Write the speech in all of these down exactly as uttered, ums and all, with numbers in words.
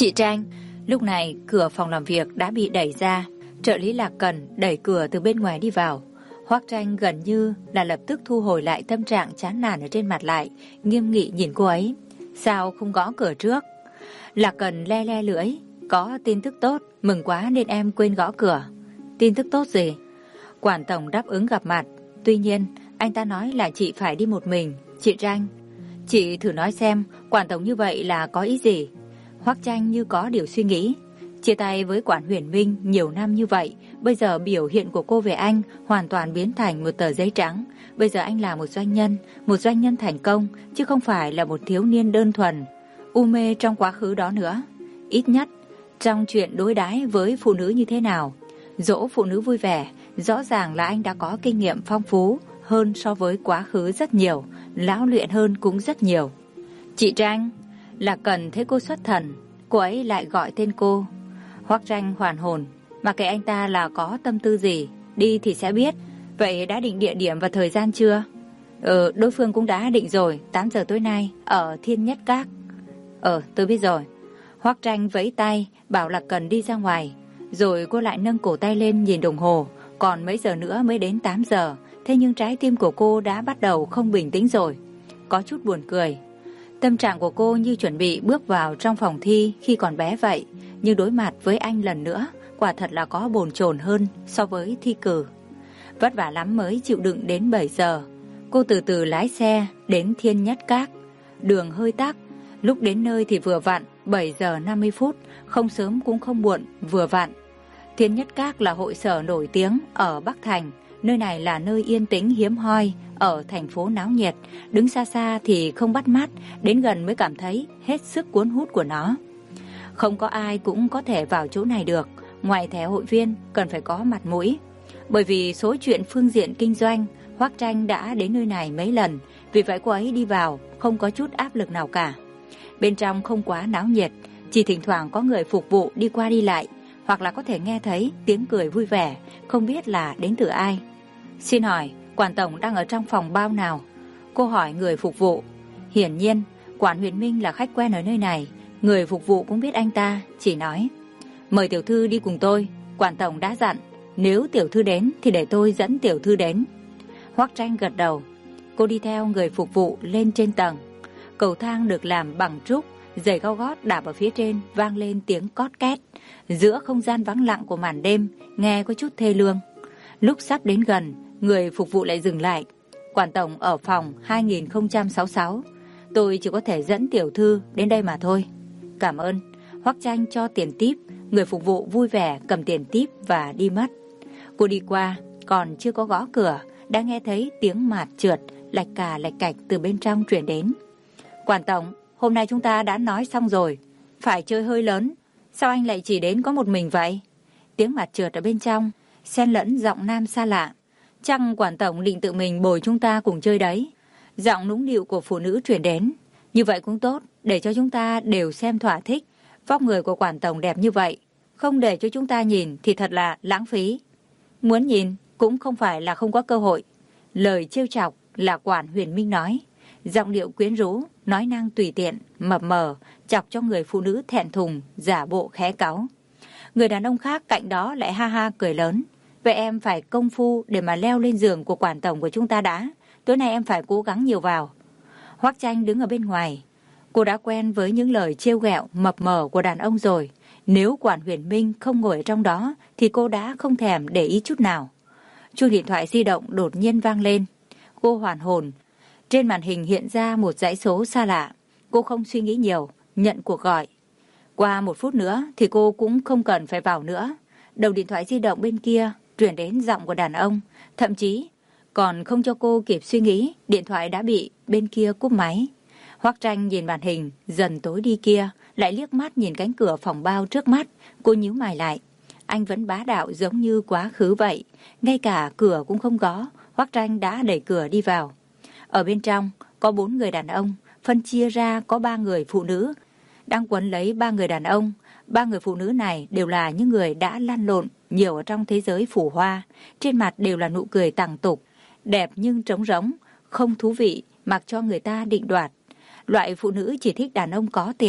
Chị Tranh. Lúc này cửa phòng làm việc đã bị đẩy ra. Trợ lý Lạc Cần đẩy cửa từ bên ngoài đi vào. Hoắc Tranh gần như là lập tức thu hồi lại tâm trạng chán nản ở trên mặt lại, nghiêm nghị nhìn cô ấy. Sao không gõ cửa trước? Lạc Cần le le lưỡi. Có tin tức tốt, mừng quá nên em quên gõ cửa. Tin tức tốt gì? Quản tổng đáp ứng gặp mặt. Tuy nhiên anh ta nói là chị phải đi một mình. Chị Tranh, chị thử nói xem quản tổng như vậy là có ý gì? Hoắc Tranh như có điều suy nghĩ. Chia tay với quản Huyền Minh nhiều năm như vậy, bây giờ biểu hiện của cô về anh hoàn toàn biến thành một tờ giấy trắng. Bây giờ anh là một doanh nhân, một doanh nhân thành công, chứ không phải là một thiếu niên đơn thuần u mê trong quá khứ đó nữa. Ít nhất trong chuyện đối đãi với phụ nữ như thế nào, dỗ phụ nữ vui vẻ, rõ ràng là anh đã có kinh nghiệm phong phú hơn so với quá khứ rất nhiều, lão luyện hơn cũng rất nhiều. Chị Tranh. Là cần thấy cô xuất thần, cô ấy lại gọi tên cô. Hoắc Tranh hoàn hồn, mà kệ anh ta là có tâm tư gì, đi thì sẽ biết. Vậy đã định địa điểm và thời gian chưa? Ừ, đối phương cũng đã định rồi, tám giờ tối nay ở Thiên Nhất Các. Ờ, tôi biết rồi. Hoắc Tranh vẫy tay bảo là cần đi ra ngoài. Rồi cô lại nâng cổ tay lên nhìn đồng hồ. Còn mấy giờ nữa mới đến tám giờ. Thế nhưng trái tim của cô đã bắt đầu không bình tĩnh rồi. Có chút buồn cười. Tâm trạng của cô như chuẩn bị bước vào trong phòng thi khi còn bé vậy. Nhưng đối mặt với anh lần nữa, quả thật là có bồn chồn hơn so với thi cử. Vất vả lắm mới chịu đựng đến bảy giờ. Cô từ từ lái xe đến Thiên Nhất Các. Đường hơi tắc. Lúc đến nơi thì vừa vặn bảy giờ năm mươi phút, không sớm cũng không muộn, vừa vặn. Thiên Nhất Các là hội sở nổi tiếng ở Bắc Thành. Nơi này là nơi yên tĩnh hiếm hoi ở thành phố náo nhiệt. Đứng xa xa thì không bắt mắt, đến gần mới cảm thấy hết sức cuốn hút của nó. Không có ai cũng có thể vào chỗ này được. Ngoài thẻ hội viên cần phải có mặt mũi. Bởi vì số chuyện phương diện kinh doanh, Hoắc Tranh đã đến nơi này mấy lần. Vì vậy cô ấy đi vào không có chút áp lực nào cả. Bên trong không quá náo nhiệt, chỉ thỉnh thoảng có người phục vụ đi qua đi lại, hoặc là có thể nghe thấy tiếng cười vui vẻ, không biết là đến từ ai. Xin hỏi, quản tổng đang ở trong phòng bao nào? Cô hỏi người phục vụ. Hiển nhiên, quản Huyền Minh là khách quen ở nơi này, người phục vụ cũng biết anh ta, chỉ nói: mời tiểu thư đi cùng tôi, quản tổng đã dặn, nếu tiểu thư đến thì để tôi dẫn tiểu thư đến. Hoắc Tranh gật đầu. Cô đi theo người phục vụ lên trên tầng. Cầu thang được làm bằng trúc, giày cao gót đạp ở phía trên vang lên tiếng cót két. Giữa không gian vắng lặng của màn đêm, nghe có chút thê lương. Lúc sắp đến gần, người phục vụ lại dừng lại. Quản tổng ở phòng hai nghìn không trăm sáu mươi sáu. Tôi chỉ có thể dẫn tiểu thư đến đây mà thôi. Cảm ơn. Hoắc Tranh cho tiền típ. Người phục vụ vui vẻ cầm tiền típ và đi mất. Cô đi qua, còn chưa có gõ cửa, đã nghe thấy tiếng mạt trượt lạch cà lạch cạch từ bên trong truyền đến. Quản tổng, hôm nay chúng ta đã nói xong rồi, phải chơi hơi lớn. Sao anh lại chỉ đến có một mình vậy? Tiếng mạt trượt ở bên trong xen lẫn giọng nam xa lạ. Chăng quản tổng định tự mình bồi chúng ta cùng chơi đấy? Giọng nũng nịu của phụ nữ truyền đến. Như vậy cũng tốt, để cho chúng ta đều xem thỏa thích. Vóc người của quản tổng đẹp như vậy, không để cho chúng ta nhìn thì thật là lãng phí. Muốn nhìn cũng không phải là không có cơ hội. Lời trêu chọc là quản Huyền Minh nói. Giọng điệu quyến rũ, nói năng tùy tiện, mập mờ, chọc cho người phụ nữ thẹn thùng, giả bộ khé cáu. Người đàn ông khác cạnh đó lại ha ha cười lớn. Vậy em phải công phu để mà leo lên giường của quản tổng của chúng ta đã. Tối nay em phải cố gắng nhiều vào. Hoắc Tranh đứng ở bên ngoài. Cô đã quen với những lời trêu ghẹo mập mờ của đàn ông rồi. Nếu quản Huyền Minh không ngồi ở trong đó thì cô đã không thèm để ý chút nào. Chuông điện thoại di động đột nhiên vang lên. Cô hoàn hồn. Trên màn hình hiện ra một dãy số xa lạ. Cô không suy nghĩ nhiều, nhận cuộc gọi. Qua một phút nữa thì cô cũng không cần phải vào nữa. Đầu điện thoại di động bên kia truyền đến giọng của đàn ông. Thậm chí còn không cho cô kịp suy nghĩ, điện thoại đã bị bên kia cúp máy. Hoắc Tranh nhìn màn hình dần tối đi kia, lại liếc mắt nhìn cánh cửa phòng bao trước mắt. Cô nhíu mày lại. Anh vẫn bá đạo giống như quá khứ vậy. Ngay cả cửa cũng không có, Hoắc Tranh đã đẩy cửa đi vào. Ở bên trong có bốn người đàn ông, phân chia ra có ba người phụ nữ đang quấn lấy ba người đàn ông. Ba người phụ nữ này đều là những người đã lăn lộn nhiều ở trong thế giới phù hoa. Trên mặt đều là nụ cười tằng tục, đẹp nhưng trống rỗng, không thú vị, mặc cho người ta định đoạt. Loại phụ nữ chỉ thích đàn ông có tiền.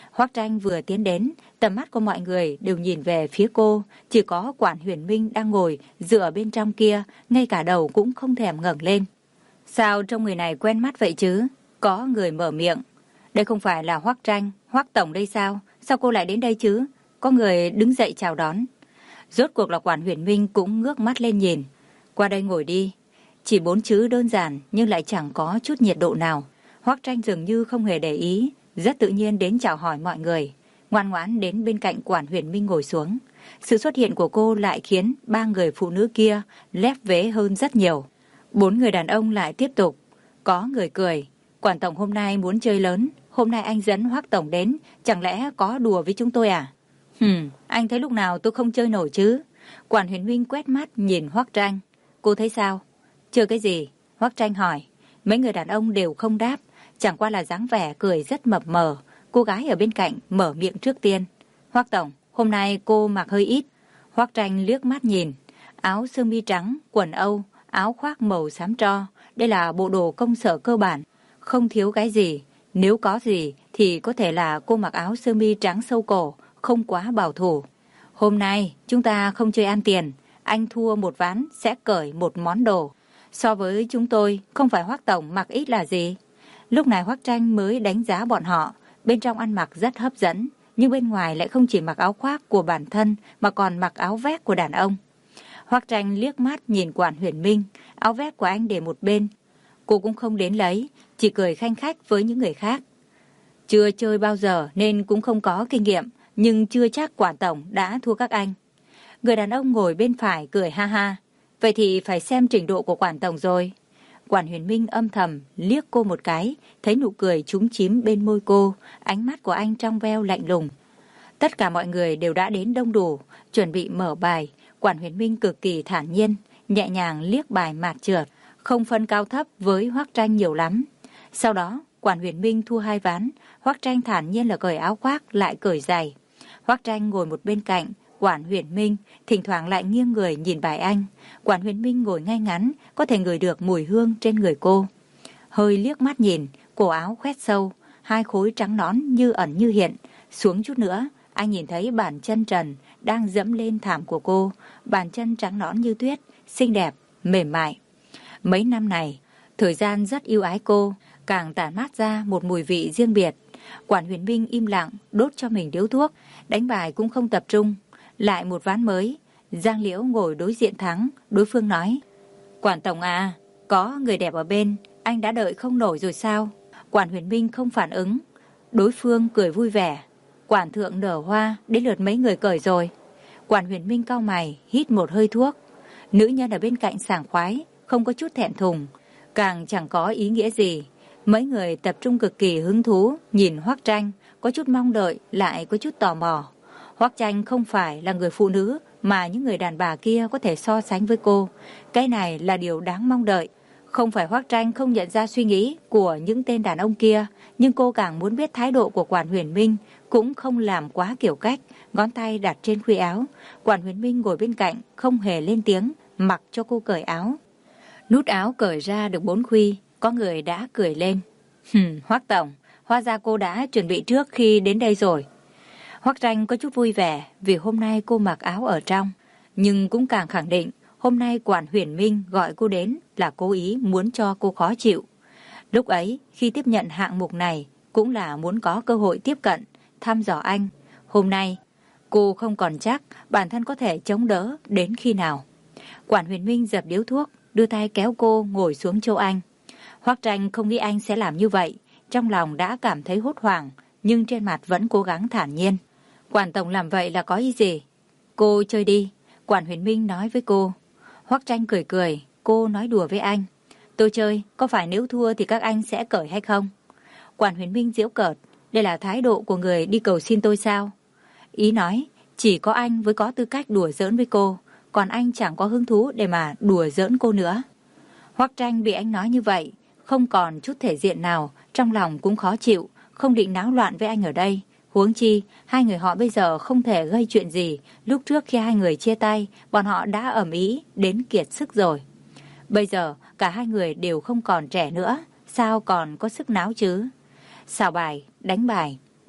Hoắc Tranh vừa tiến đến, tầm mắt của mọi người đều nhìn về phía cô, chỉ có Quản Huyền Minh đang ngồi dựa bên trong kia, ngay cả đầu cũng không thèm ngẩng lên. Sao trông người này quen mắt vậy chứ? Có người mở miệng. Đây không phải là Hoắc Tranh, Hoắc tổng đây sao? Sao cô lại đến đây chứ? Có người đứng dậy chào đón. Rốt cuộc là Quản Huyền Minh cũng ngước mắt lên nhìn. Qua đây ngồi đi. Chỉ bốn chữ đơn giản nhưng lại chẳng có chút nhiệt độ nào. Hoắc Tranh dường như không hề để ý, rất tự nhiên đến chào hỏi mọi người, ngoan ngoãn đến bên cạnh Quản Huyền Minh ngồi xuống. Sự xuất hiện của cô lại khiến ba người phụ nữ kia lép vế hơn rất nhiều. Bốn người đàn ông lại tiếp tục. Có người cười. Quản tổng hôm nay muốn chơi lớn, hôm nay anh dẫn Hoắc tổng đến, chẳng lẽ có đùa với chúng tôi à? Hừm, anh thấy lúc nào tôi không chơi nổi chứ? Quản Huyền Minh quét mắt nhìn Hoắc Tranh. Cô thấy sao? Chơi cái gì? Hoắc Tranh hỏi. Mấy người đàn ông đều không đáp, chẳng qua là dáng vẻ cười rất mập mờ. Cô gái ở bên cạnh mở miệng trước tiên. Hoắc tổng, hôm nay cô mặc hơi ít. Hoắc Tranh liếc mắt nhìn. Áo sơ mi trắng, quần Âu, áo khoác màu xám tro. Đây là bộ đồ công sở cơ bản, không thiếu cái gì. Nếu có gì thì có thể là cô mặc áo sơ mi trắng sâu cổ, không quá bảo thủ. Hôm nay chúng ta không chơi ăn tiền, anh thua một ván sẽ cởi một món đồ. So với chúng tôi, không phải Hoắc tổng mặc ít là gì. Lúc này Hoắc Tranh mới đánh giá bọn họ, bên trong ăn mặc rất hấp dẫn, nhưng bên ngoài lại không chỉ mặc áo khoác của bản thân mà còn mặc áo vest của đàn ông. Hoắc Tranh liếc mắt nhìn Quản Huyền Minh, áo vest của anh để một bên. Cô cũng không đến lấy, chỉ cười khanh khách với những người khác. Chưa chơi bao giờ nên cũng không có kinh nghiệm, nhưng chưa chắc Quản tổng đã thua các anh. Người đàn ông ngồi bên phải cười ha ha. Vậy thì phải xem trình độ của Quản tổng rồi. Quản Huyền Minh âm thầm liếc cô một cái, thấy nụ cười chúm chím bên môi cô, ánh mắt của anh trong veo lạnh lùng. Tất cả mọi người đều đã đến đông đủ, chuẩn bị mở bài. Quản Huyền Minh cực kỳ thản nhiên, nhẹ nhàng liếc bài mạt trượt, không phân cao thấp với Hoắc Tranh nhiều lắm. Sau đó, Quản Huyền Minh thua hai ván, Hoắc Tranh thản nhiên là cởi áo khoác lại cởi giày. Hoắc Tranh ngồi một bên cạnh Quản Huyền Minh, thỉnh thoảng lại nghiêng người nhìn bài anh. Quản Huyền Minh ngồi ngay ngắn, có thể ngửi được mùi hương trên người cô. Hơi liếc mắt nhìn, cổ áo khoét sâu, hai khối trắng nõn như ẩn như hiện. Xuống chút nữa, anh nhìn thấy bàn chân trần đang dẫm lên thảm của cô, bàn chân trắng nõn như tuyết, xinh đẹp, mềm mại. Mấy năm này, thời gian rất yêu ái cô, càng tản mát ra một mùi vị riêng biệt. Quản Huyền Minh im lặng, đốt cho mình điếu thuốc, đánh bài cũng không tập trung. Lại một ván mới, Giang Liễu ngồi đối diện thắng, đối phương nói. Quản tổng à, có người đẹp ở bên, anh đã đợi không nổi rồi sao? Quản Huyền Minh không phản ứng, đối phương cười vui vẻ. Quản thượng nở hoa, đến lượt mấy người cởi rồi. Quản Huyền Minh cau mày, hít một hơi thuốc. Nữ nhân ở bên cạnh sảng khoái, không có chút thẹn thùng, càng chẳng có ý nghĩa gì. Mấy người tập trung cực kỳ hứng thú, nhìn Hoắc Tranh, có chút mong đợi, lại có chút tò mò. Hoắc Tranh không phải là người phụ nữ mà những người đàn bà kia có thể so sánh với cô. Cái này là điều đáng mong đợi. Không phải Hoắc Tranh không nhận ra suy nghĩ của những tên đàn ông kia, nhưng cô càng muốn biết thái độ của Quản Huyền Minh, cũng không làm quá kiểu cách, ngón tay đặt trên khuy áo. Quản Huyền Minh ngồi bên cạnh, không hề lên tiếng, mặc cho cô cởi áo. Nút áo cởi ra được bốn khuy, có người đã cười lên. Hừm, Hoắc tổng, hóa ra cô đã chuẩn bị trước khi đến đây rồi. Hoắc Tranh có chút vui vẻ vì hôm nay cô mặc áo ở trong, nhưng cũng càng khẳng định hôm nay Quản Huyền Minh gọi cô đến là cố ý muốn cho cô khó chịu. Lúc ấy, khi tiếp nhận hạng mục này, cũng là muốn có cơ hội tiếp cận, thăm dò anh. Hôm nay, cô không còn chắc bản thân có thể chống đỡ đến khi nào. Quản Huyền Minh dập điếu thuốc, đưa tay kéo cô ngồi xuống chỗ anh. Hoắc Tranh không nghĩ anh sẽ làm như vậy, trong lòng đã cảm thấy hốt hoảng, nhưng trên mặt vẫn cố gắng thản nhiên. Quản tổng làm vậy là có ý gì? Cô chơi đi, Quản Huyền Minh nói với cô. Hoắc Tranh cười cười, cô nói đùa với anh. Tôi chơi, có phải nếu thua thì các anh sẽ cởi hay không? Quản Huyền Minh giễu cợt, đây là thái độ của người đi cầu xin tôi sao? Ý nói, chỉ có anh mới có tư cách đùa giỡn với cô, còn anh chẳng có hứng thú để mà đùa giỡn cô nữa. Hoắc Tranh bị anh nói như vậy, không còn chút thể diện nào, trong lòng cũng khó chịu, không định náo loạn với anh ở đây. Huống chi, hai người họ bây giờ không thể gây chuyện gì, lúc trước khi hai người chia tay, bọn họ đã ầm ĩ đến kiệt sức rồi. Bây giờ, cả hai người đều không còn trẻ nữa, sao còn có sức náo chứ? Xào bài, đánh bài,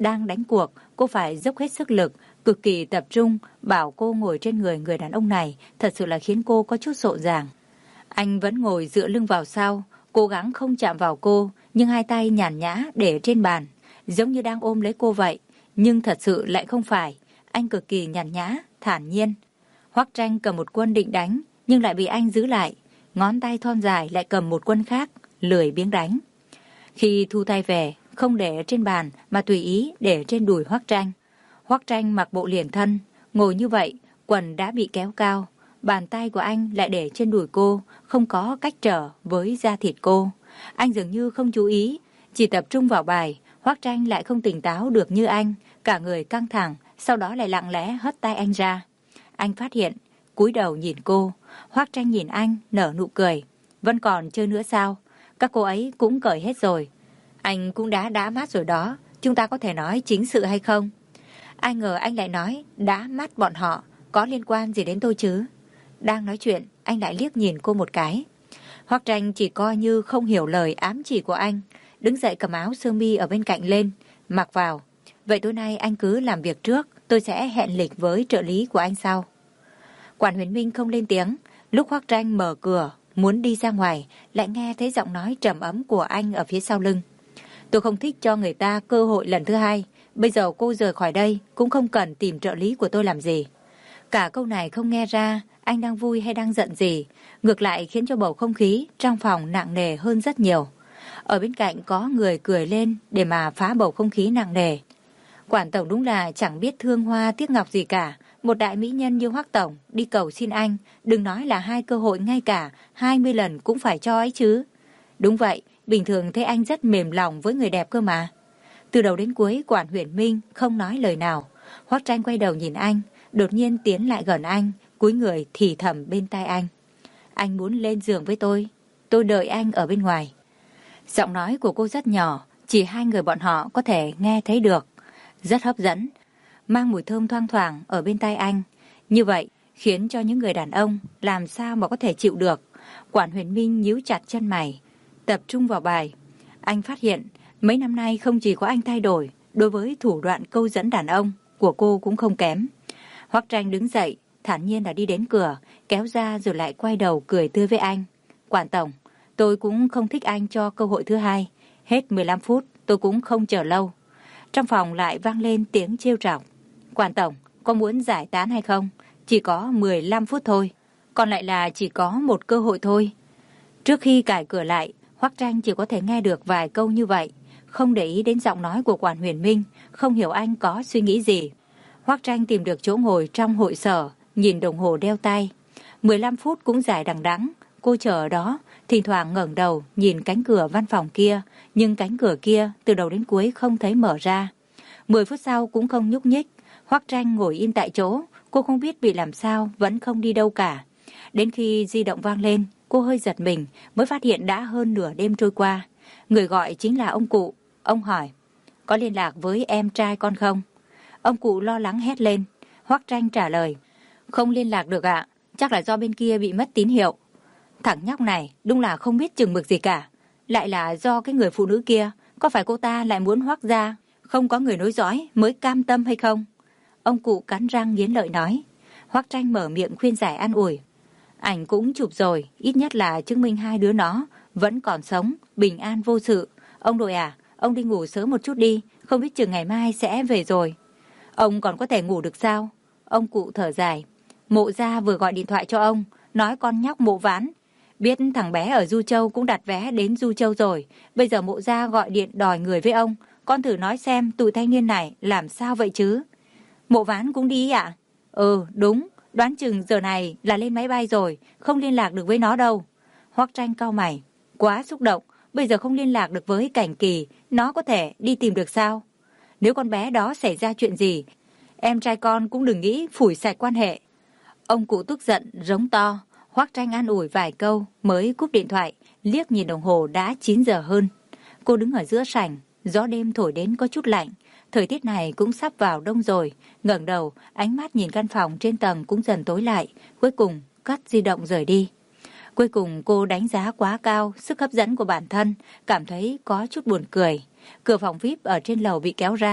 đang đánh cuộc, cô phải dốc hết sức lực, cực kỳ tập trung, bảo cô ngồi trên người người đàn ông này thật sự là khiến cô có chút rộn ràng. Anh vẫn ngồi dựa lưng vào sau, cố gắng không chạm vào cô, nhưng hai tay nhàn nhã để trên bàn, giống như đang ôm lấy cô vậy. Nhưng thật sự lại không phải, anh cực kỳ nhàn nhã, thản nhiên. Hoắc Tranh cầm một quân định đánh, nhưng lại bị anh giữ lại. Ngón tay thon dài lại cầm một quân khác, lười biếng đánh. Khi thu tay về, không để trên bàn mà tùy ý để trên đùi Hoắc Tranh. Hoắc Tranh mặc bộ liền thân, ngồi như vậy, quần đã bị kéo cao. Bàn tay của anh lại để trên đùi cô, không có cách trở với da thịt cô. Anh dường như không chú ý, chỉ tập trung vào bài. Hoắc Tranh lại không tỉnh táo được như anh, cả người căng thẳng, sau đó lại lặng lẽ hất tay anh ra. Anh phát hiện, cúi đầu nhìn cô. Hoắc Tranh nhìn anh, nở nụ cười. Vẫn còn chơi nữa sao? Các cô ấy cũng cởi hết rồi. Anh cũng đã đã mát rồi đó, chúng ta có thể nói chính sự hay không? Ai ngờ anh lại nói đã mát bọn họ, có liên quan gì đến tôi chứ? Đang nói chuyện, anh lại liếc nhìn cô một cái. Hoắc Tranh chỉ coi như không hiểu lời ám chỉ của anh, đứng dậy cầm áo sơ mi ở bên cạnh lên, mặc vào. Vậy tối nay anh cứ làm việc trước, tôi sẽ hẹn lịch với trợ lý của anh sau. Quản Huyền Minh không lên tiếng, lúc Hoắc Tranh mở cửa, muốn đi ra ngoài, lại nghe thấy giọng nói trầm ấm của anh ở phía sau lưng. Tôi không thích cho người ta cơ hội lần thứ hai, bây giờ cô rời khỏi đây, cũng không cần tìm trợ lý của tôi làm gì. Cả câu này không nghe ra anh đang vui hay đang giận gì, ngược lại khiến cho bầu không khí trong phòng nặng nề hơn rất nhiều. Ở bên cạnh có người cười lên để mà phá bầu không khí nặng nề. Quản tổng đúng là chẳng biết thương hoa tiếc ngọc gì cả. Một đại mỹ nhân như Hoắc tổng đi cầu xin anh, đừng nói là hai cơ hội, ngay cả hai mươi lần cũng phải cho ấy chứ. Đúng vậy, bình thường thấy anh rất mềm lòng với người đẹp cơ mà. Từ đầu đến cuối Quản Huyền Minh không nói lời nào. Hoắc Tranh quay đầu nhìn anh, đột nhiên tiến lại gần anh, cúi người thì thầm bên tai anh. Anh muốn lên giường với tôi, tôi đợi anh ở bên ngoài. Giọng nói của cô rất nhỏ, chỉ hai người bọn họ có thể nghe thấy được. Rất hấp dẫn, mang mùi thơm thoang thoảng ở bên tai anh. Như vậy khiến cho những người đàn ông làm sao mà có thể chịu được. Quản Huyền Minh nhíu chặt chân mày, tập trung vào bài. Anh phát hiện mấy năm nay không chỉ có anh thay đổi, đối với thủ đoạn câu dẫn đàn ông của cô cũng không kém. Hoắc Tranh đứng dậy, thản nhiên là đi đến cửa, kéo ra rồi lại quay đầu cười tươi với anh. Quản tổng, tôi cũng không thích anh cho cơ hội thứ hai. Hết mười lăm phút, tôi cũng không chờ lâu. Trong phòng lại vang lên tiếng trêu chọc. Quản tổng, có muốn giải tán hay không? Chỉ có mười lăm phút thôi, còn lại là chỉ có một cơ hội thôi. Trước khi cài cửa lại, Hoắc Tranh chỉ có thể nghe được vài câu như vậy, không để ý đến giọng nói của Quản Huyền Minh, không hiểu anh có suy nghĩ gì. Hoắc Tranh tìm được chỗ ngồi trong hội sở, nhìn đồng hồ đeo tay. mười lăm phút cũng dài đằng đẵng, cô chờ ở đó, thỉnh thoảng ngẩng đầu nhìn cánh cửa văn phòng kia, nhưng cánh cửa kia từ đầu đến cuối không thấy mở ra. mười phút sau cũng không nhúc nhích, Hoắc Tranh ngồi im tại chỗ, cô không biết bị làm sao vẫn không đi đâu cả. Đến khi di động vang lên, cô hơi giật mình, mới phát hiện đã hơn nửa đêm trôi qua. Người gọi chính là ông cụ. Ông hỏi, có liên lạc với em trai con không? Ông cụ lo lắng hét lên. Hoắc Tranh trả lời, không liên lạc được ạ, chắc là do bên kia bị mất tín hiệu. Thằng nhóc này đúng là không biết chừng mực gì cả. Lại là do cái người phụ nữ kia, có phải cô ta lại muốn Hoắc gia không có người nối dõi mới cam tâm hay không? Ông cụ cắn răng nghiến lợi nói. Hoắc Tranh mở miệng khuyên giải an ủi. Ảnh cũng chụp rồi, ít nhất là chứng minh hai đứa nó vẫn còn sống, bình an vô sự. Ông nội à, ông đi ngủ sớm một chút đi, không biết chừng ngày mai sẽ về rồi. Ông còn có thể ngủ được sao? Ông cụ thở dài. Mộ gia vừa gọi điện thoại cho ông, nói con nhóc Mộ Ván biết thằng bé ở Du Châu cũng đặt vé đến Du Châu rồi. Bây giờ Mộ gia gọi điện đòi người với ông. Con thử nói xem tụi thanh niên này làm sao vậy chứ? Mộ Ván cũng đi ạ? À? Ừ, đúng. Đoán chừng giờ này là lên máy bay rồi, không liên lạc được với nó đâu. Hoắc Tranh cau mày. Quá xúc động, bây giờ không liên lạc được với Cảnh Kỳ, nó có thể đi tìm được sao? Nếu con bé đó xảy ra chuyện gì, em trai con cũng đừng nghĩ phủi sạch quan hệ. Ông cụ tức giận, rống to. Hoắc Tranh an ủi vài câu, mới cúp điện thoại, liếc nhìn đồng hồ đã chín giờ hơn. Cô đứng ở giữa sảnh, gió đêm thổi đến có chút lạnh. Thời tiết này cũng sắp vào đông rồi, ngẩng đầu, ánh mắt nhìn căn phòng trên tầng cũng dần tối lại, cuối cùng cắt di động rời đi. Cuối cùng cô đánh giá quá cao sức hấp dẫn của bản thân, cảm thấy có chút buồn cười. Cửa phòng vi ai pi ở trên lầu bị kéo ra,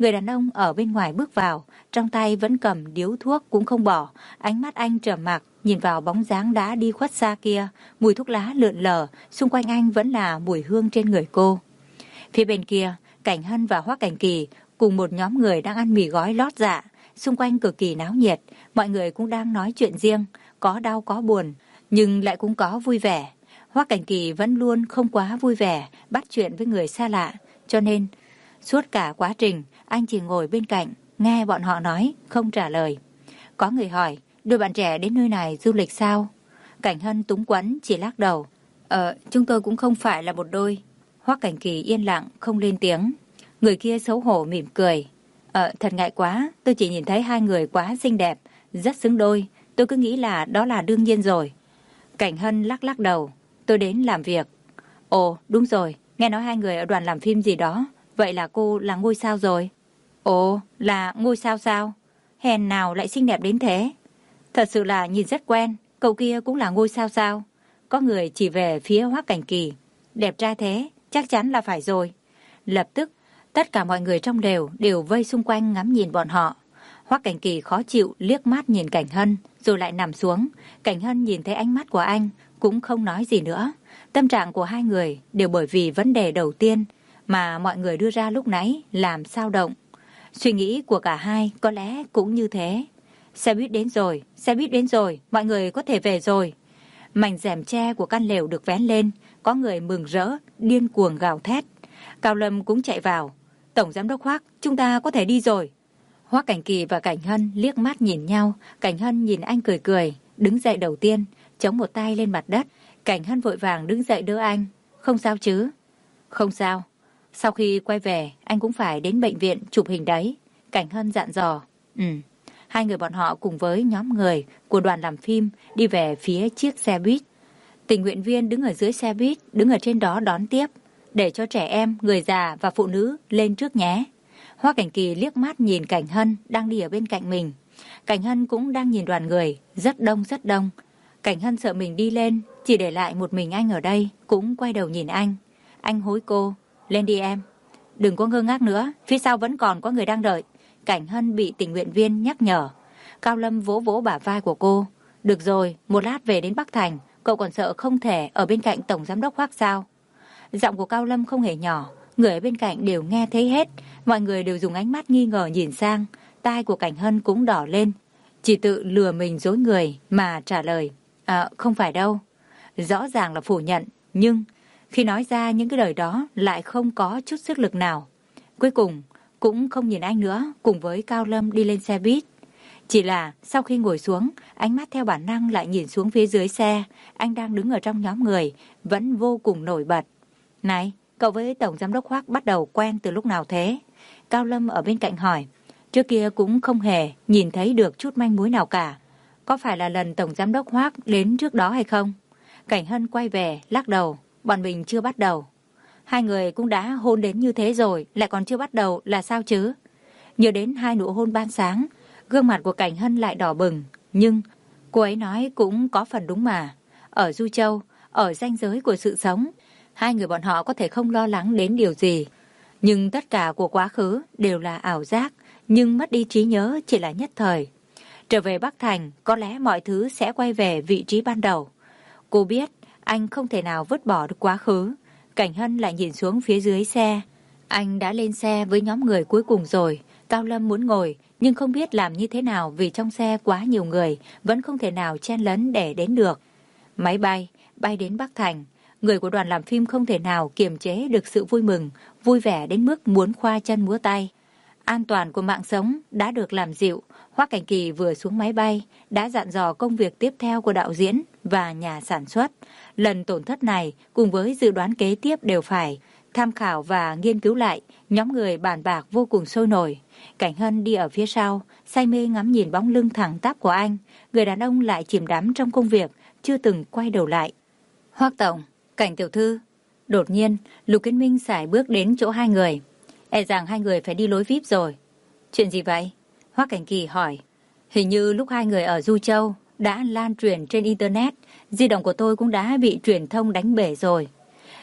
Người đàn ông ở bên ngoài bước vào, trong tay vẫn cầm điếu thuốc cũng không bỏ. Ánh mắt anh trầm mặc, nhìn vào bóng dáng đã đi khuất xa kia. Mùi thuốc lá lượn lờ, xung quanh anh vẫn là mùi hương trên người cô. Phía bên kia, Cảnh Hân và Hoắc Cảnh Kỳ cùng một nhóm người đang ăn mì gói lót dạ. Xung quanh cực kỳ náo nhiệt, mọi người cũng đang nói chuyện riêng, có đau có buồn, nhưng lại cũng có vui vẻ. Hoắc Cảnh Kỳ vẫn luôn không quá vui vẻ, bắt chuyện với người xa lạ, cho nên suốt cả quá trình anh chỉ ngồi bên cạnh, nghe bọn họ nói, không trả lời. Có người hỏi, đôi bạn trẻ đến nơi này du lịch sao? Cảnh Hân túng quẫn chỉ lắc đầu. Ờ, chúng tôi cũng không phải là một đôi. Hoắc Cảnh Kỳ yên lặng, không lên tiếng. Người kia xấu hổ mỉm cười. Ờ, thật ngại quá, tôi chỉ nhìn thấy hai người quá xinh đẹp, rất xứng đôi. Tôi cứ nghĩ là đó là đương nhiên rồi. Cảnh Hân lắc lắc đầu. Tôi đến làm việc. Ồ, đúng rồi, nghe nói hai người ở đoàn làm phim gì đó. Vậy là cô là ngôi sao rồi? Ồ, là ngôi sao sao? Hèn nào lại xinh đẹp đến thế? Thật sự là nhìn rất quen, cậu kia cũng là ngôi sao sao? Có người chỉ về phía Hoắc Cảnh Kỳ. Đẹp trai thế, chắc chắn là phải rồi. Lập tức, tất cả mọi người trong lều đều vây xung quanh ngắm nhìn bọn họ. Hoắc Cảnh Kỳ khó chịu liếc mắt nhìn Cảnh Hân, rồi lại nằm xuống. Cảnh Hân nhìn thấy ánh mắt của anh, cũng không nói gì nữa. Tâm trạng của hai người đều bởi vì vấn đề đầu tiên mà mọi người đưa ra lúc nãy làm xao động. Suy nghĩ của cả hai có lẽ cũng như thế. Xe buýt đến rồi, xe buýt đến rồi, mọi người có thể về rồi. Mảnh rèm tre của căn lều được vén lên, có người mừng rỡ, điên cuồng gào thét. Cao Lâm cũng chạy vào. Tổng giám đốc Hoắc, chúng ta có thể đi rồi. Hoắc Cảnh Kỳ và Cảnh Hân liếc mắt nhìn nhau. Cảnh Hân nhìn anh cười cười, đứng dậy đầu tiên, chống một tay lên mặt đất. Cảnh Hân vội vàng đứng dậy đỡ anh. Không sao chứ? Không sao. Sau khi quay về, anh cũng phải đến bệnh viện chụp hình đấy. Cảnh Hân dặn dò. Ừ. Hai người bọn họ cùng với nhóm người của đoàn làm phim đi về phía chiếc xe buýt. Tình nguyện viên đứng ở dưới xe buýt, đứng ở trên đó đón tiếp. Để cho trẻ em, người già và phụ nữ lên trước nhé. Hoắc Cảnh Kỳ liếc mắt nhìn Cảnh Hân đang đi ở bên cạnh mình. Cảnh Hân cũng đang nhìn đoàn người, rất đông rất đông. Cảnh Hân sợ mình đi lên, chỉ để lại một mình anh ở đây, cũng quay đầu nhìn anh. Anh hối cô, lên đi em. Đừng có ngơ ngác nữa, phía sau vẫn còn có người đang đợi. Cảnh Hân bị tình nguyện viên nhắc nhở. Cao Lâm vỗ vỗ bả vai của cô. Được rồi, một lát về đến Bắc Thành, cậu còn sợ không thể ở bên cạnh Tổng Giám đốc Hoắc sao? Giọng của Cao Lâm không hề nhỏ, người ở bên cạnh đều nghe thấy hết. Mọi người đều dùng ánh mắt nghi ngờ nhìn sang. Tai của Cảnh Hân cũng đỏ lên, chỉ tự lừa mình dối người mà trả lời. À, không phải đâu. Rõ ràng là phủ nhận, nhưng khi nói ra những cái lời đó lại không có chút sức lực nào. Cuối cùng cũng không nhìn anh nữa, cùng với Cao Lâm đi lên xe buýt. Chỉ là sau khi ngồi xuống, ánh mắt theo bản năng lại nhìn xuống phía dưới xe. Anh đang đứng ở trong nhóm người, vẫn vô cùng nổi bật. Này, cậu với Tổng Giám đốc Hoắc bắt đầu quen từ lúc nào thế? Cao Lâm ở bên cạnh hỏi. Trước kia cũng không hề nhìn thấy được chút manh mối nào cả. Có phải là lần Tổng Giám đốc Hoắc đến trước đó hay không? Cảnh Hân quay về, lắc đầu. Bọn mình chưa bắt đầu. Hai người cũng đã hôn đến như thế rồi, lại còn chưa bắt đầu là sao chứ? Nhớ đến hai nụ hôn ban sáng, gương mặt của Cảnh Hân lại đỏ bừng. Nhưng cô ấy nói cũng có phần đúng mà. Ở Du Châu, ở ranh giới của sự sống, hai người bọn họ có thể không lo lắng đến điều gì. Nhưng tất cả của quá khứ đều là ảo giác, nhưng mất đi trí nhớ chỉ là nhất thời. Trở về Bắc Thành, có lẽ mọi thứ sẽ quay về vị trí ban đầu. Cô biết anh không thể nào vứt bỏ được quá khứ. Cảnh Hân lại nhìn xuống phía dưới xe. Anh đã lên xe với nhóm người cuối cùng rồi. Cao Lâm muốn ngồi, nhưng không biết làm như thế nào vì trong xe quá nhiều người, vẫn không thể nào chen lấn để đến được. Máy bay, bay đến Bắc Thành. Người của đoàn làm phim không thể nào kiềm chế được sự vui mừng, vui vẻ đến mức muốn khoa chân múa tay. An toàn của mạng sống đã được làm dịu. Hoắc Cảnh Kỳ vừa xuống máy bay đã dặn dò công việc tiếp theo của đạo diễn và nhà sản xuất. Lần tổn thất này cùng với dự đoán kế tiếp đều phải tham khảo và nghiên cứu lại. Nhóm người bàn bạc vô cùng sôi nổi. Cảnh Hân đi ở phía sau, say mê ngắm nhìn bóng lưng thẳng tắp của anh. Người đàn ông lại chìm đắm trong công việc, chưa từng quay đầu lại. Hoắc tổng, Cảnh tiểu thư. Đột nhiên, Lục Kiến Minh sải bước đến chỗ hai người. E rằng hai người phải đi lối vi ai pi rồi. Chuyện gì vậy? Hoắc Cảnh Kỳ hỏi. Hình như lúc hai người ở Du Châu đã lan truyền trên Internet, di động của tôi cũng đã bị truyền thông đánh bể rồi.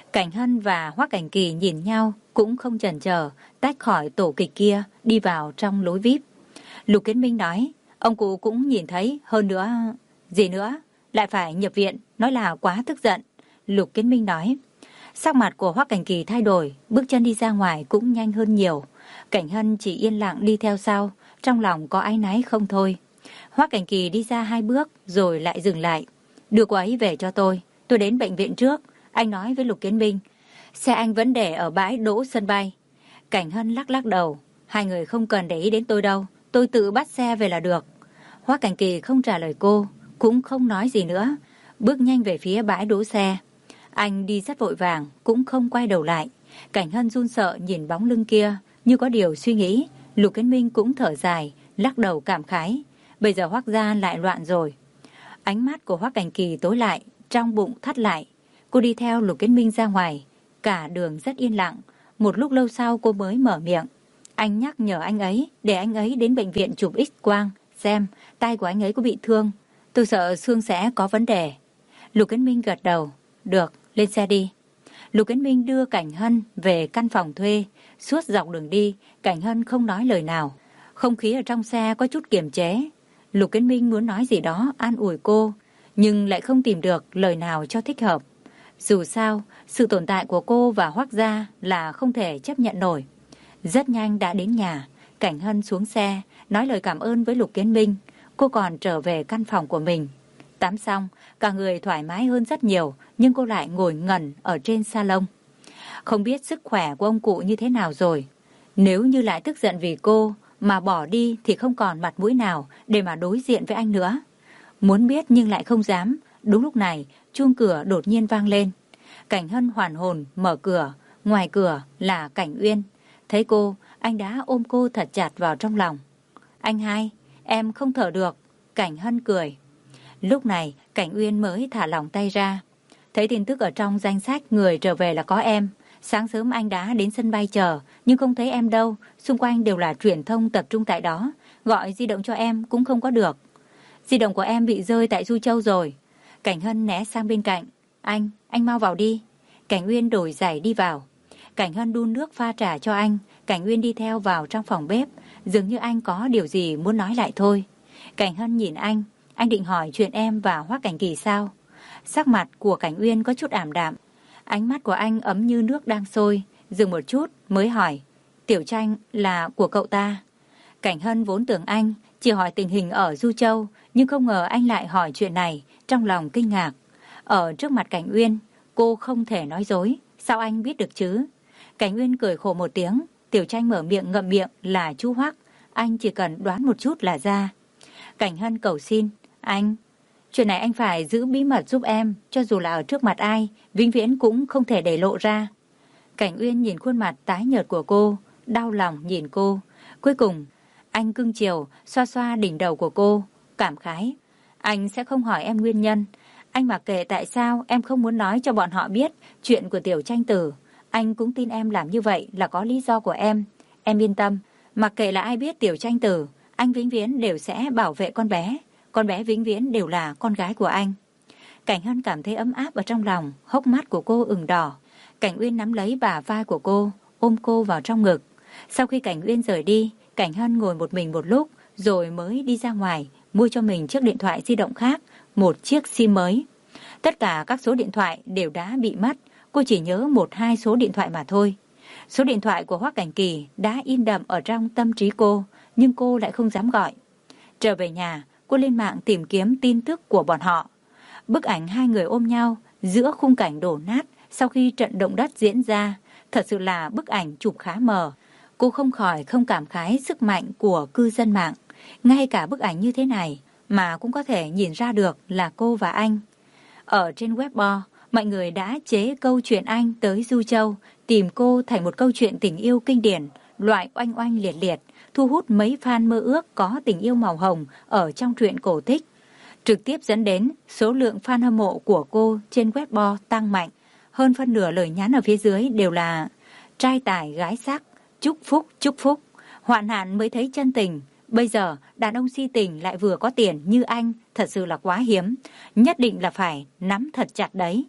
Cảnh Hân và Hoắc Cảnh Kỳ nhìn nhau cũng không chần chờ, tách khỏi tổ kịch kia, đi vào trong lối vi ai pi. Lục Kiến Minh nói, ông cụ cũng nhìn thấy, hơn nữa... Gì nữa? Lại phải nhập viện, nói là quá tức giận. Lục Kiến Minh nói. Sắc mặt của Hoắc Cảnh Kỳ thay đổi, bước chân đi ra ngoài cũng nhanh hơn nhiều. Cảnh Hân chỉ yên lặng đi theo sau, trong lòng có áy náy không thôi. Hoắc Cảnh Kỳ đi ra hai bước rồi lại dừng lại. Đưa cô ấy về cho tôi, tôi đến bệnh viện trước. Anh nói với Lục Kiến Minh, xe anh vẫn để ở bãi đỗ sân bay. Cảnh Hân lắc lắc đầu, hai người không cần để ý đến tôi đâu, tôi tự bắt xe về là được. Hoắc Cảnh Kỳ không trả lời cô, cũng không nói gì nữa, bước nhanh về phía bãi đỗ xe. Anh đi rất vội vàng, cũng không quay đầu lại. Cảnh Hân run sợ nhìn bóng lưng kia, như có điều suy nghĩ. Lục Kiến Minh cũng thở dài, lắc đầu cảm khái. Bây giờ Hoắc gia lại loạn rồi. Ánh mắt của Hoắc Cảnh Kỳ tối lại, trong bụng thắt lại. Cô đi theo Lục Kiến Minh ra ngoài, cả đường rất yên lặng. Một lúc lâu sau cô mới mở miệng. Anh nhắc nhở anh ấy, để anh ấy đến bệnh viện chụp X-quang, xem tay của anh ấy có bị thương. Tôi sợ xương sẽ có vấn đề. Lục Kiến Minh gật đầu. Được, lên xe đi. Lục Kiến Minh đưa Cảnh Hân về căn phòng thuê. Suốt dọc đường đi, Cảnh Hân không nói lời nào. Không khí ở trong xe có chút kiềm chế. Lục Kiến Minh muốn nói gì đó an ủi cô, nhưng lại không tìm được lời nào cho thích hợp. Dù sao, sự tồn tại của cô và Hoắc gia là không thể chấp nhận nổi. Rất nhanh đã đến nhà. Cảnh Hân xuống xe, nói lời cảm ơn với Lục Kiến Minh. Cô còn trở về căn phòng của mình. Tắm xong, cả người thoải mái hơn rất nhiều, nhưng cô lại ngồi ngẩn ở trên salon. Không biết sức khỏe của ông cụ như thế nào rồi. Nếu như lại tức giận vì cô mà bỏ đi thì không còn mặt mũi nào để mà đối diện với anh nữa. Muốn biết nhưng lại không dám. Đúng lúc này, chuông cửa đột nhiên vang lên. Cảnh Hân hoàn hồn mở cửa, ngoài cửa là Cảnh Uyên. Thấy cô, anh đã ôm cô thật chặt vào trong lòng. Anh hai, em không thở được. Cảnh Hân cười. Lúc này, Cảnh Uyên mới thả lỏng tay ra. Thấy tin tức ở trong danh sách người trở về là có em. Sáng sớm anh đã đến sân bay chờ, nhưng không thấy em đâu. Xung quanh đều là truyền thông tập trung tại đó. Gọi di động cho em cũng không có được. Di động của em bị rơi tại Du Châu rồi. Cảnh Hân né sang bên cạnh. Anh, anh mau vào đi. Cảnh Uyên đổi giày đi vào. Cảnh Hân đun nước pha trà cho anh. Cảnh Uyên đi theo vào trong phòng bếp. Dường như anh có điều gì muốn nói lại thôi. Cảnh Hân nhìn anh. Anh định hỏi chuyện em và Hoắc Cảnh Kỳ sao? Sắc mặt của Cảnh Uyên có chút ảm đạm. Ánh mắt của anh ấm như nước đang sôi. Dừng một chút mới hỏi. Tiểu Tranh là của cậu ta. Cảnh Hân vốn tưởng anh chỉ hỏi tình hình ở Du Châu, nhưng không ngờ anh lại hỏi chuyện này, trong lòng kinh ngạc. Ở trước mặt Cảnh Uyên, cô không thể nói dối. Sao anh biết được chứ? Cảnh Uyên cười khổ một tiếng. Tiểu Tranh mở miệng ngậm miệng là chú Hoắc. Anh chỉ cần đoán một chút là ra. Cảnh Hân cầu xin. Anh, chuyện này anh phải giữ bí mật giúp em, cho dù là ở trước mặt ai, vĩnh viễn cũng không thể để lộ ra. Cảnh Uyên nhìn khuôn mặt tái nhợt của cô, đau lòng nhìn cô. Cuối cùng, anh cưng chiều, xoa xoa đỉnh đầu của cô, cảm khái. Anh sẽ không hỏi em nguyên nhân. Anh mặc kệ tại sao em không muốn nói cho bọn họ biết chuyện của Tiểu Tranh Tử. Anh cũng tin em làm như vậy là có lý do của em. Em yên tâm, mặc kệ là ai biết Tiểu Tranh Tử, anh vĩnh viễn đều sẽ bảo vệ con bé. Con bé vĩnh viễn đều là con gái của anh. Cảnh Hân cảm thấy ấm áp ở trong lòng, hốc mắt của cô ửng đỏ. Cảnh Uyên nắm lấy bả vai của cô, ôm cô vào trong ngực. Sau khi Cảnh Uyên rời đi, Cảnh Hân ngồi một mình một lúc, rồi mới đi ra ngoài, mua cho mình chiếc điện thoại di động khác, một chiếc sim mới. Tất cả các số điện thoại đều đã bị mất, cô chỉ nhớ một hai số điện thoại mà thôi. Số điện thoại của Hoắc Cảnh Kỳ đã in đậm ở trong tâm trí cô, nhưng cô lại không dám gọi. Trở về nhà, cô lên mạng tìm kiếm tin tức của bọn họ. Bức ảnh hai người ôm nhau giữa khung cảnh đổ nát sau khi trận động đất diễn ra, thật sự là bức ảnh chụp khá mờ. Cô không khỏi không cảm khái sức mạnh của cư dân mạng. Ngay cả bức ảnh như thế này mà cũng có thể nhìn ra được là cô và anh. Ở trên Weibo, mọi người đã chế câu chuyện anh tới Du Châu, tìm cô thành một câu chuyện tình yêu kinh điển, loại oanh oanh liệt liệt, thu hút mấy fan mơ ước có tình yêu màu hồng ở trong truyện cổ tích. Trực tiếp dẫn đến số lượng fan hâm mộ của cô trên Weibo tăng mạnh. Hơn phân nửa lời nhắn ở phía dưới đều là trai tài gái sắc, chúc phúc chúc phúc, hoạn nạn mới thấy chân tình. Bây giờ đàn ông si tình lại vừa có tiền như anh, thật sự là quá hiếm, nhất định là phải nắm thật chặt đấy.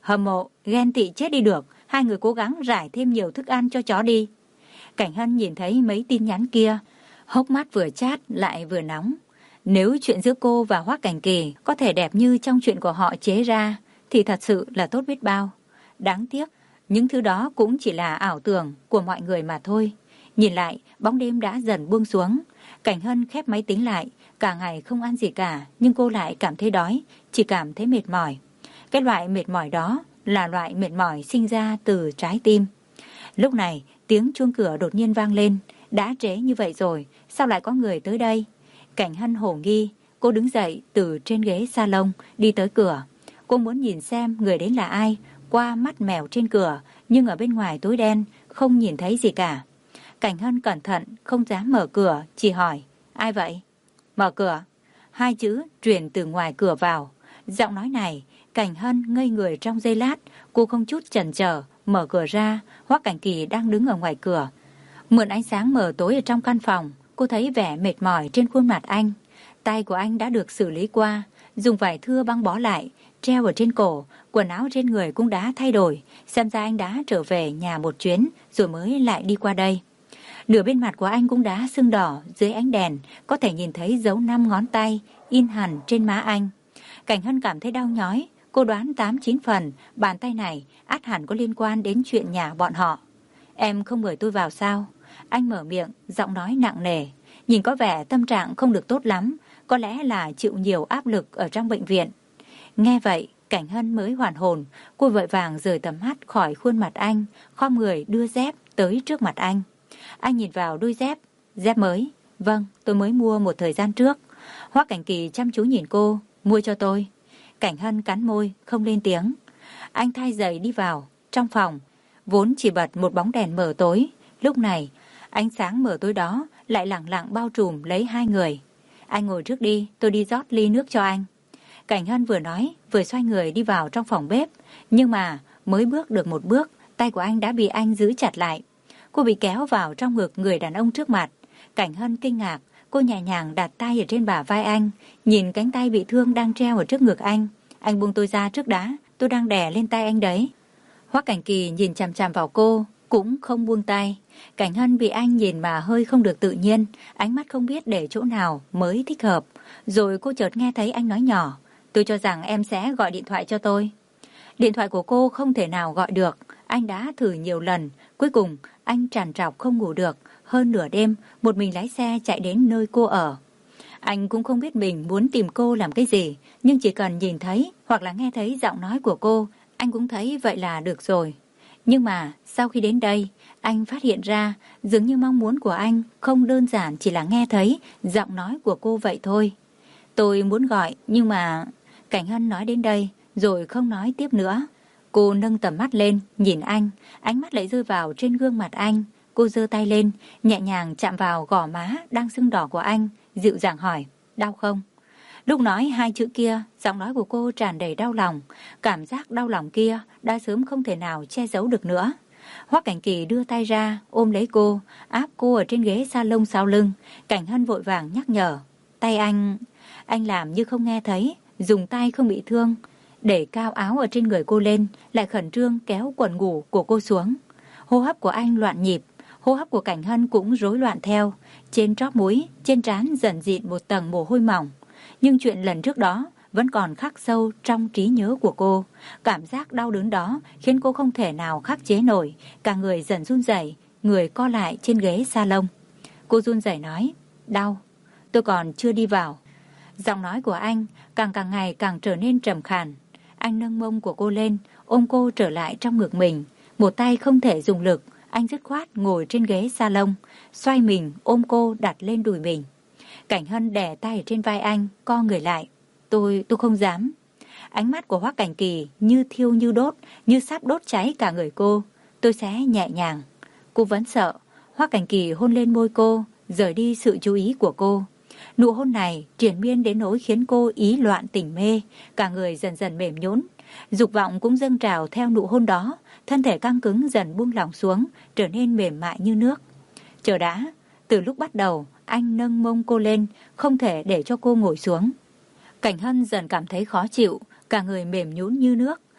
Hâm mộ, ghen tị chết đi được. Hai người cố gắng rải thêm nhiều thức ăn cho chó đi. Cảnh Hân nhìn thấy mấy tin nhắn kia, hốc mắt vừa chát lại vừa nóng. Nếu chuyện giữa cô và Hoắc Cảnh Kỳ có thể đẹp như trong chuyện của họ chế ra, thì thật sự là tốt biết bao. Đáng tiếc, những thứ đó cũng chỉ là ảo tưởng của mọi người mà thôi. Nhìn lại, bóng đêm đã dần buông xuống. Cảnh Hân khép máy tính lại, cả ngày không ăn gì cả, nhưng cô lại cảm thấy đói, chỉ cảm thấy mệt mỏi. Cái loại mệt mỏi đó là loại mệt mỏi sinh ra từ trái tim. Lúc này, tiếng chuông cửa đột nhiên vang lên. Đã trễ như vậy rồi, sao lại có người tới đây? Cảnh Hân hổ nghi, cô đứng dậy từ trên ghế salon đi tới cửa. Cô muốn nhìn xem người đến là ai, qua mắt mèo trên cửa, nhưng ở bên ngoài tối đen, không nhìn thấy gì cả. Cảnh Hân cẩn thận, không dám mở cửa, chỉ hỏi, ai vậy? Mở cửa. Hai chữ truyền từ ngoài cửa vào. Giọng nói này, Cảnh Hân ngây người trong giây lát, cô không chút chần chờ, mở cửa ra. Hoắc Cảnh Kỳ đang đứng ở ngoài cửa. Mượn ánh sáng mờ tối ở trong căn phòng, cô thấy vẻ mệt mỏi trên khuôn mặt anh. Tay của anh đã được xử lý qua, dùng vải thưa băng bó lại, treo ở trên cổ, quần áo trên người cũng đã thay đổi. Xem ra anh đã trở về nhà một chuyến rồi mới lại đi qua đây. Nửa bên mặt của anh cũng đã sưng đỏ, dưới ánh đèn có thể nhìn thấy dấu năm ngón tay in hẳn trên má anh. Cảnh Hân cảm thấy đau nhói, cô đoán tám chín phần bàn tay này ắt hẳn có liên quan đến chuyện nhà bọn họ. Em không mời tôi vào sao? Anh mở miệng, giọng nói nặng nề, nhìn có vẻ tâm trạng không được tốt lắm, có lẽ là chịu nhiều áp lực ở trong bệnh viện. Nghe vậy, Cảnh Hân mới hoàn hồn, cô vội vàng rời tầm mắt khỏi khuôn mặt anh, khom người đưa dép tới trước mặt anh. Anh nhìn vào đôi dép, dép mới. Vâng, tôi mới mua một thời gian trước. Hoắc Cảnh Kỳ chăm chú nhìn cô, mua cho tôi. Cảnh Hân cắn môi, không lên tiếng. Anh thay giày đi vào, trong phòng, vốn chỉ bật một bóng đèn mờ tối. Lúc này, ánh sáng mờ tối đó lại lẳng lặng bao trùm lấy hai người. Anh ngồi trước đi, tôi đi rót ly nước cho anh. Cảnh Hân vừa nói, vừa xoay người đi vào trong phòng bếp. Nhưng mà, mới bước được một bước, tay của anh đã bị anh giữ chặt lại. Cô bị kéo vào trong ngực người đàn ông trước mặt. Cảnh Hân kinh ngạc, cô nhẹ nhàng đặt tay ở trên bả vai anh, nhìn cánh tay bị thương đang treo ở trước ngực anh. Anh buông tôi ra trước đã, tôi đang đè lên tay anh đấy. Hoắc Cảnh Kỳ nhìn chằm chằm vào cô, cũng không buông tay. Cảnh Hân bị anh nhìn mà hơi không được tự nhiên, ánh mắt không biết để chỗ nào mới thích hợp. Rồi cô chợt nghe thấy anh nói nhỏ, tôi cho rằng em sẽ gọi điện thoại cho tôi. Điện thoại của cô không thể nào gọi được, anh đã thử nhiều lần, cuối cùng anh trằn trọc không ngủ được, hơn nửa đêm một mình lái xe chạy đến nơi cô ở. Anh cũng không biết mình muốn tìm cô làm cái gì, nhưng chỉ cần nhìn thấy hoặc là nghe thấy giọng nói của cô, anh cũng thấy vậy là được rồi. Nhưng mà sau khi đến đây, anh phát hiện ra dường như mong muốn của anh không đơn giản chỉ là nghe thấy giọng nói của cô vậy thôi. Tôi muốn gọi nhưng mà... Cảnh Hân nói đến đây rồi không nói tiếp nữa. Cô nâng tầm mắt lên, nhìn anh, ánh mắt lại rơi vào trên gương mặt anh. Cô giơ tay lên, nhẹ nhàng chạm vào gò má đang sưng đỏ của anh, dịu dàng hỏi, đau không? Lúc nói hai chữ kia, giọng nói của cô tràn đầy đau lòng. Cảm giác đau lòng kia đã sớm không thể nào che giấu được nữa. Hoắc Cảnh Kỳ đưa tay ra, ôm lấy cô, áp cô ở trên ghế salon sau lưng. Cảnh Hân vội vàng nhắc nhở, tay anh... Anh làm như không nghe thấy, dùng tay không bị thương. Để cao áo ở trên người cô lên, lại khẩn trương kéo quần ngủ của cô xuống. Hô hấp của anh loạn nhịp, hô hấp của Cảnh Hân cũng rối loạn theo. Trên tróp mũi, trên trán dần dịn một tầng mồ hôi mỏng. Nhưng chuyện lần trước đó vẫn còn khắc sâu trong trí nhớ của cô. Cảm giác đau đớn đó khiến cô không thể nào khắc chế nổi. Cả người dần run rẩy, người co lại trên ghế salon. Cô run rẩy nói, đau, tôi còn chưa đi vào. Giọng nói của anh càng càng ngày càng trở nên trầm khàn. Anh nâng mông của cô lên, ôm cô trở lại trong ngực mình. Một tay không thể dùng lực, anh dứt khoát ngồi trên ghế salon, xoay mình ôm cô đặt lên đùi mình. Cảnh Hân đè tay trên vai anh, co người lại. Tôi, tôi không dám. Ánh mắt của Hoắc Cảnh Kỳ như thiêu như đốt, như sắp đốt cháy cả người cô. Tôi sẽ nhẹ nhàng. Cô vẫn sợ. Hoắc Cảnh Kỳ hôn lên môi cô, rời đi sự chú ý của cô. Nụ hôn này triền miên đến nỗi khiến cô ý loạn tỉnh mê, cả người dần dần mềm nhũn, dục vọng cũng dâng trào theo nụ hôn đó, thân thể căng cứng dần buông lỏng xuống, trở nên mềm mại như nước. Chờ đã, từ lúc bắt đầu, anh nâng mông cô lên, không thể để cho cô ngồi xuống. Cảnh Hân dần cảm thấy khó chịu, cả người mềm nhũn như nước.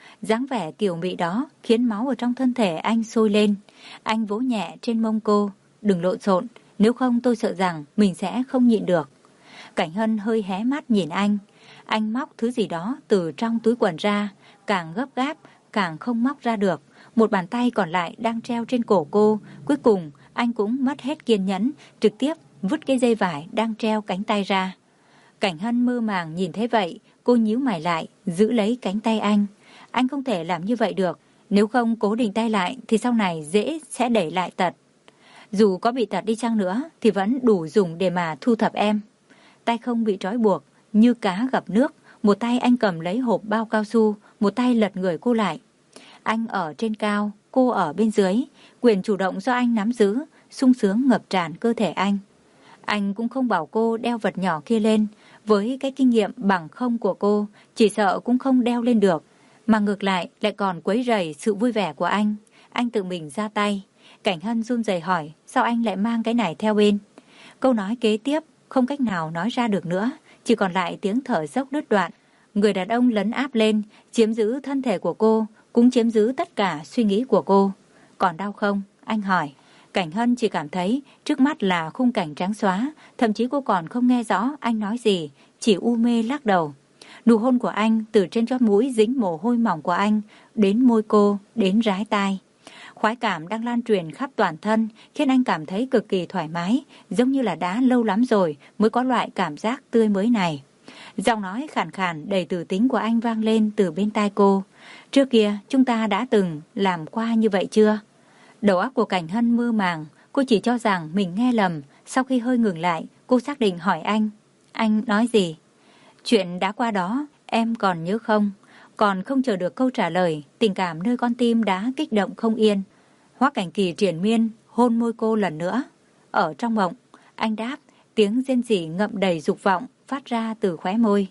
Dáng vẻ kiều mị đó khiến máu ở trong thân thể anh sôi lên. Anh vỗ nhẹ trên mông cô. Đừng lộn xộn, nếu không tôi sợ rằng mình sẽ không nhịn được. Cảnh Hân hơi hé mắt nhìn anh. Anh móc thứ gì đó từ trong túi quần ra, càng gấp gáp, càng không móc ra được. Một bàn tay còn lại đang treo trên cổ cô. Cuối cùng, anh cũng mất hết kiên nhẫn, trực tiếp vứt cái dây vải đang treo cánh tay ra. Cảnh Hân mơ màng nhìn thấy vậy, cô nhíu mày lại, giữ lấy cánh tay anh. Anh không thể làm như vậy được, nếu không cố định tay lại thì sau này dễ sẽ đẩy lại tật. Dù có bị tật đi chăng nữa thì vẫn đủ dùng để mà thu thập em. Tay không bị trói buộc, như cá gặp nước. Một tay anh cầm lấy hộp bao cao su, một tay lật người cô lại. Anh ở trên cao, cô ở bên dưới. Quyền chủ động do anh nắm giữ, sung sướng ngập tràn cơ thể anh. Anh cũng không bảo cô đeo vật nhỏ kia lên. Với cái kinh nghiệm bằng không của cô, chỉ sợ cũng không đeo lên được. Mà ngược lại lại còn quấy rầy sự vui vẻ của anh. Anh tự mình ra tay. Cảnh Hân run rẩy hỏi, sao anh lại mang cái này theo bên? Câu nói kế tiếp không cách nào nói ra được nữa, chỉ còn lại tiếng thở dốc đứt đoạn. Người đàn ông lấn áp lên, chiếm giữ thân thể của cô, cũng chiếm giữ tất cả suy nghĩ của cô. Còn đau không? Anh hỏi. Cảnh Hân chỉ cảm thấy trước mắt là khung cảnh trắng xóa, thậm chí cô còn không nghe rõ anh nói gì, chỉ u mê lắc đầu. Nụ hôn của anh từ trên chóp mũi dính mồ hôi mỏng của anh, đến môi cô, đến rái tai. Khoái cảm đang lan truyền khắp toàn thân, khiến anh cảm thấy cực kỳ thoải mái, giống như là đã lâu lắm rồi mới có loại cảm giác tươi mới này. Giọng nói khàn khàn đầy từ tính của anh vang lên từ bên tai cô. Trước kia chúng ta đã từng làm qua như vậy chưa? Đầu óc của Cảnh Hân mơ màng, cô chỉ cho rằng mình nghe lầm. Sau khi hơi ngừng lại, cô xác định hỏi anh. Anh nói gì? Chuyện đã qua đó, em còn nhớ không? Còn không chờ được câu trả lời, tình cảm nơi con tim đã kích động không yên. Hoắc Cảnh Kỳ triền miên, hôn môi cô lần nữa. Ở trong mộng, anh đáp, tiếng rên rỉ ngậm đầy dục vọng phát ra từ khóe môi.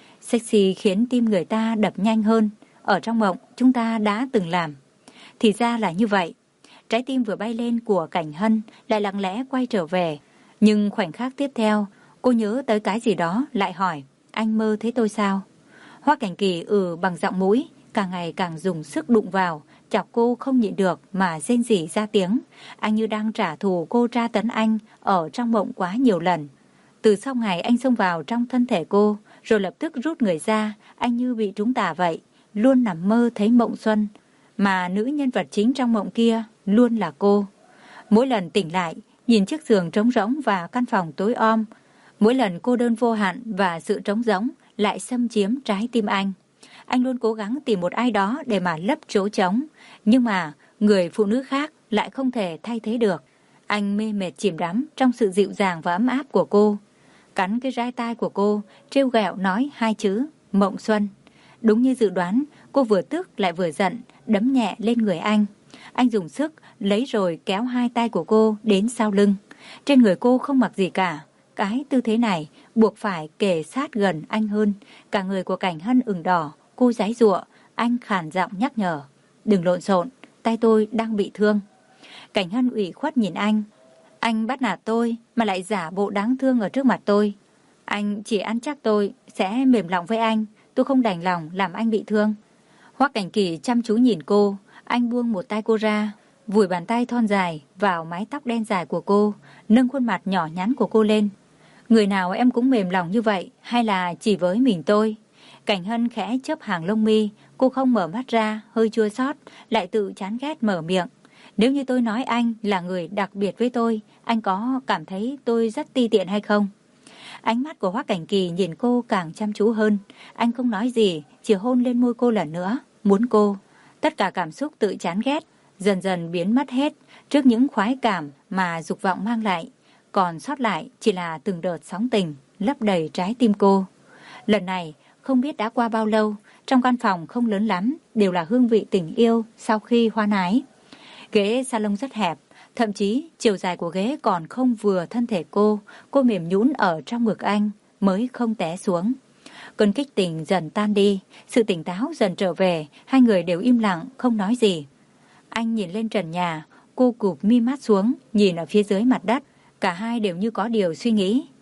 Sexy khiến tim người ta đập nhanh hơn. Ở trong mộng, chúng ta đã từng làm. Thì ra là như vậy. Trái tim vừa bay lên của Cảnh Hân lại lặng lẽ quay trở về. Nhưng khoảnh khắc tiếp theo, cô nhớ tới cái gì đó lại hỏi, anh mơ thấy tôi sao? Hoắc Cảnh Kỳ ừ bằng giọng mũi, càng ngày càng dùng sức đụng vào, chọc cô không nhịn được mà rên rỉ ra tiếng. Anh như đang trả thù cô tra tấn anh ở trong mộng quá nhiều lần. Từ sau ngày anh xông vào trong thân thể cô, rồi lập tức rút người ra, anh như bị trúng tà vậy, luôn nằm mơ thấy mộng xuân. Mà nữ nhân vật chính trong mộng kia luôn là cô. Mỗi lần tỉnh lại, nhìn chiếc giường trống rỗng và căn phòng tối om, mỗi lần cô đơn vô hạn và sự trống rỗng lại xâm chiếm trái tim anh. Anh luôn cố gắng tìm một ai đó để mà lấp chỗ trống, nhưng mà người phụ nữ khác lại không thể thay thế được. Anh mê mệt chìm đắm trong sự dịu dàng và ấm áp của cô. Cắn cái rai tai của cô, trêu ghẹo nói hai chữ, mộng xuân. Đúng như dự đoán, cô vừa tức lại vừa giận, đấm nhẹ lên người anh. Anh dùng sức, lấy rồi kéo hai tay của cô đến sau lưng. Trên người cô không mặc gì cả. Cái tư thế này buộc phải kề sát gần anh hơn. Cả người của Cảnh Hân ửng đỏ, cô giãy giụa, anh khàn giọng nhắc nhở. Đừng lộn xộn, tay tôi đang bị thương. Cảnh Hân ủy khuất nhìn anh. Anh bắt nạt tôi mà lại giả bộ đáng thương ở trước mặt tôi. Anh chỉ ăn chắc tôi sẽ mềm lòng với anh. Tôi không đành lòng làm anh bị thương. Hoắc Cảnh Kỳ chăm chú nhìn cô. Anh buông một tay cô ra, vùi bàn tay thon dài vào mái tóc đen dài của cô, nâng khuôn mặt nhỏ nhắn của cô lên. Người nào em cũng mềm lòng như vậy, hay là chỉ với mình tôi? Cảnh Hân khẽ chớp hàng lông mi, cô không mở mắt ra, hơi chua xót, lại tự chán ghét mở miệng. Nếu như tôi nói anh là người đặc biệt với tôi, anh có cảm thấy tôi rất ti tiện hay không? Ánh mắt của Hoắc Cảnh Kỳ nhìn cô càng chăm chú hơn. Anh không nói gì, chỉ hôn lên môi cô lần nữa, muốn cô. Tất cả cảm xúc tự chán ghét dần dần biến mất hết trước những khoái cảm mà dục vọng mang lại. Còn sót lại chỉ là từng đợt sóng tình lấp đầy trái tim cô. Lần này không biết đã qua bao lâu, trong căn phòng không lớn lắm, đều là hương vị tình yêu sau khi hoan ái. Ghế salon rất hẹp, thậm chí chiều dài của ghế còn không vừa thân thể cô. Cô mềm nhũn ở trong ngực anh mới không té xuống. Cơn kích tình dần tan đi, sự tỉnh táo dần trở về, hai người đều im lặng, không nói gì. Anh nhìn lên trần nhà, cô cụp mi mắt xuống, nhìn ở phía dưới mặt đất. Cả hai đều như có điều suy nghĩ.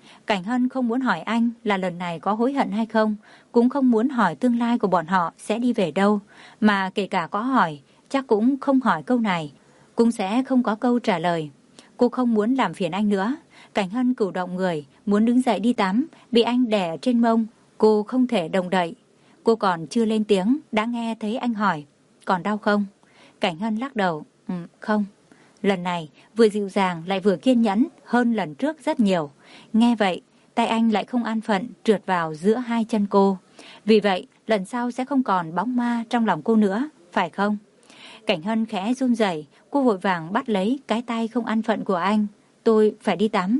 Cảnh Hân không muốn hỏi anh là lần này có hối hận hay không, cũng không muốn hỏi tương lai của bọn họ sẽ đi về đâu, mà kể cả có hỏi, chắc cũng không hỏi câu này, cũng sẽ không có câu trả lời. Cô không muốn làm phiền anh nữa. Cảnh Hân cử động người, muốn đứng dậy đi tắm, bị anh đè trên mông, cô không thể động đậy. Cô còn chưa lên tiếng, đã nghe thấy anh hỏi, còn đau không? Cảnh Hân lắc đầu, ừ, không. Lần này vừa dịu dàng lại vừa kiên nhẫn hơn lần trước rất nhiều. Nghe vậy, tay anh lại không an phận trượt vào giữa hai chân cô. Vì vậy, lần sau sẽ không còn bóng ma trong lòng cô nữa, phải không? Cảnh Hân khẽ run rẩy, cô vội vàng bắt lấy cái tay không an phận của anh. Tôi phải đi tắm.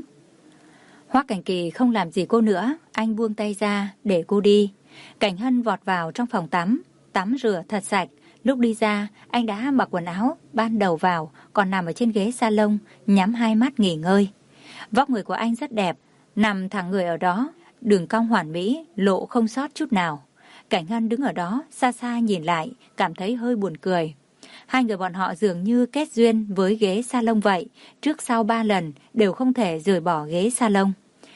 Hoắc Cảnh Kỳ không làm gì cô nữa, anh buông tay ra để cô đi. Cảnh Hân vọt vào trong phòng tắm, tắm rửa thật sạch. Lúc đi ra, anh đã mặc quần áo, ban đầu vào, còn nằm ở trên ghế salon, nhắm hai mắt nghỉ ngơi. Vóc người của anh rất đẹp, nằm thẳng người ở đó, đường cong hoàn mỹ, lộ không sót chút nào. Cảnh Hân đứng ở đó, xa xa nhìn lại, cảm thấy hơi buồn cười. Hai người bọn họ dường như kết duyên với ghế salon vậy, trước sau ba lần đều không thể rời bỏ ghế salon.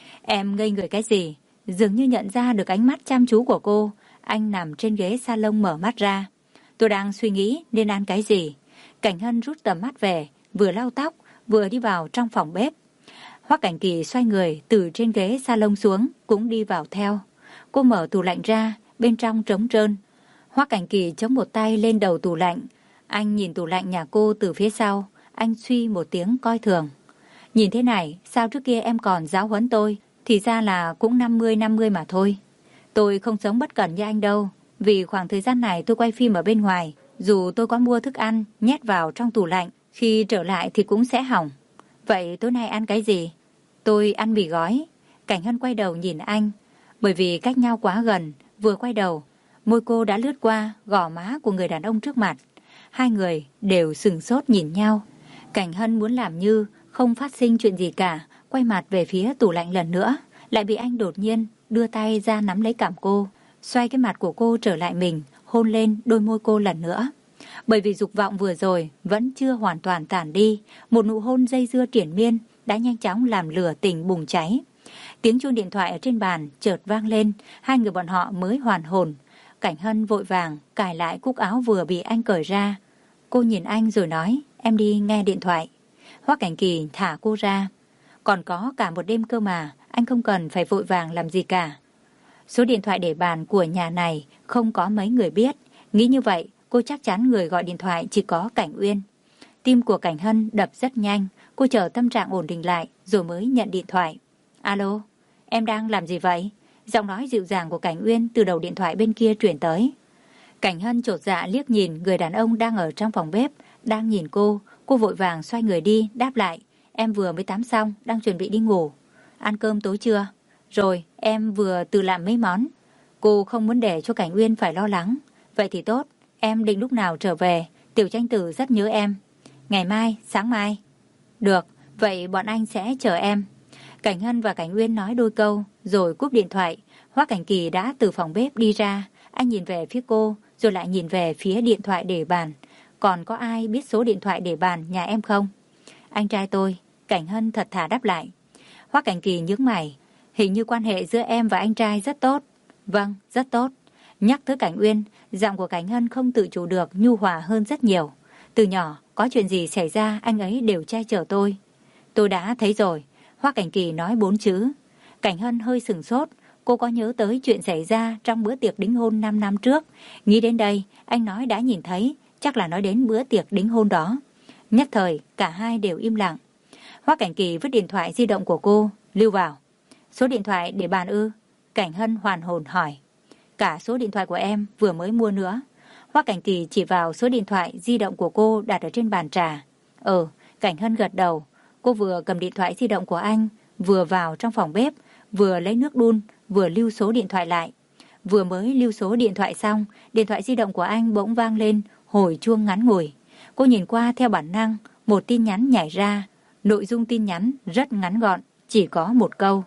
Em ngây người cái gì? Dường như nhận ra được ánh mắt chăm chú của cô, anh nằm trên ghế salon mở mắt ra. Tôi đang suy nghĩ nên ăn cái gì. Cảnh Hân rút tầm mắt về, vừa lau tóc, vừa đi vào trong phòng bếp. Hoắc Cảnh Kỳ xoay người từ trên ghế salon xuống, cũng đi vào theo. Cô mở tủ lạnh ra, bên trong trống trơn. Hoắc Cảnh Kỳ chống một tay lên đầu tủ lạnh. Anh nhìn tủ lạnh nhà cô từ phía sau, anh suy một tiếng coi thường. Nhìn thế này, sao trước kia em còn giáo huấn tôi, thì ra là cũng năm mươi năm mươi mà thôi. Tôi không sống bất cẩn như anh đâu, vì khoảng thời gian này tôi quay phim ở bên ngoài, dù tôi có mua thức ăn, nhét vào trong tủ lạnh, khi trở lại thì cũng sẽ hỏng. Vậy tối nay ăn cái gì? Tôi ăn mì gói. Cảnh Hân quay đầu nhìn anh, bởi vì cách nhau quá gần, vừa quay đầu, môi cô đã lướt qua gò má của người đàn ông trước mặt. Hai người đều sừng sốt nhìn nhau. Cảnh Hân muốn làm như không phát sinh chuyện gì cả, quay mặt về phía tủ lạnh lần nữa, lại bị anh đột nhiên đưa tay ra nắm lấy cằm cô, xoay cái mặt của cô trở lại mình, hôn lên đôi môi cô lần nữa. Bởi vì dục vọng vừa rồi vẫn chưa hoàn toàn tản đi, một nụ hôn dây dưa triển miên đã nhanh chóng làm lửa tình bùng cháy. Tiếng chuông điện thoại ở trên bàn chợt vang lên, hai người bọn họ mới hoàn hồn. Cảnh Hân vội vàng cài lại cúc áo vừa bị anh cởi ra. Cô nhìn anh rồi nói, em đi nghe điện thoại. Hoắc Cảnh Kỳ thả cô ra. Còn có cả một đêm cơ mà, anh không cần phải vội vàng làm gì cả. Số điện thoại để bàn của nhà này không có mấy người biết. Nghĩ như vậy, cô chắc chắn người gọi điện thoại chỉ có Cảnh Uyên. Tim của Cảnh Hân đập rất nhanh, cô chờ tâm trạng ổn định lại rồi mới nhận điện thoại. Alo, em đang làm gì vậy? Giọng nói dịu dàng của Cảnh Uyên từ đầu điện thoại bên kia truyền tới. Cảnh Hân chột dạ liếc nhìn người đàn ông đang ở trong phòng bếp, đang nhìn cô. Cô vội vàng xoay người đi, đáp lại. Em vừa mới tắm xong, đang chuẩn bị đi ngủ. Ăn cơm tối chưa? Rồi, em vừa tự làm mấy món. Cô không muốn để cho Cảnh Uyên phải lo lắng. Vậy thì tốt, em định lúc nào trở về? Tiểu Tranh Tử rất nhớ em. Ngày mai, sáng mai. Được, vậy bọn anh sẽ chờ em. Cảnh Hân và Cảnh Uyên nói đôi câu, rồi cúp điện thoại. Hoắc Cảnh Kỳ đã từ phòng bếp đi ra. Anh nhìn về phía cô, rồi lại nhìn về phía điện thoại để bàn. Còn có ai biết số điện thoại để bàn nhà em không? Anh trai tôi. Cảnh Hân thật thà đáp lại. Hoắc Cảnh Kỳ nhướng mày. Hình như quan hệ giữa em và anh trai rất tốt. Vâng, rất tốt. Nhắc tới Cảnh Uyên, giọng của Cảnh Hân không tự chủ được nhu hòa hơn rất nhiều. Từ nhỏ, có chuyện gì xảy ra anh ấy đều che chở tôi. Tôi đã thấy rồi. Hoắc Cảnh Kỳ nói bốn chữ. Cảnh Hân hơi sừng sốt. Cô có nhớ tới chuyện xảy ra trong bữa tiệc đính hôn năm năm trước. Nghĩ đến đây, anh nói đã nhìn thấy, chắc là nói đến bữa tiệc đính hôn đó. Nhất thời, cả hai đều im lặng. Hoắc Cảnh Kỳ vứt điện thoại di động của cô, lưu vào. Số điện thoại để bàn ư? Cảnh Hân hoàn hồn hỏi. Cả số điện thoại của em vừa mới mua nữa. Hoắc Cảnh Kỳ chỉ vào số điện thoại di động của cô đặt ở trên bàn trà. Ừ, Cảnh Hân gật đầu. Cô vừa cầm điện thoại di động của anh, vừa vào trong phòng bếp, vừa lấy nước đun, vừa lưu số điện thoại lại. Vừa mới lưu số điện thoại xong, điện thoại di động của anh bỗng vang lên hồi chuông ngắn ngủi. Cô nhìn qua theo bản năng, một tin nhắn nhảy ra. Nội dung tin nhắn rất ngắn gọn, chỉ có một câu.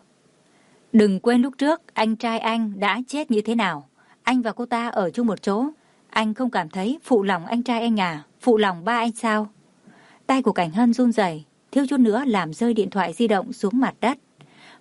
Đừng quên lúc trước anh trai anh đã chết như thế nào. Anh và cô ta ở chung một chỗ. Anh không cảm thấy phụ lòng anh trai anh à, phụ lòng ba anh sao? Tay của Cảnh Hân run rẩy, thiếu chút nữa làm rơi điện thoại di động xuống mặt đất.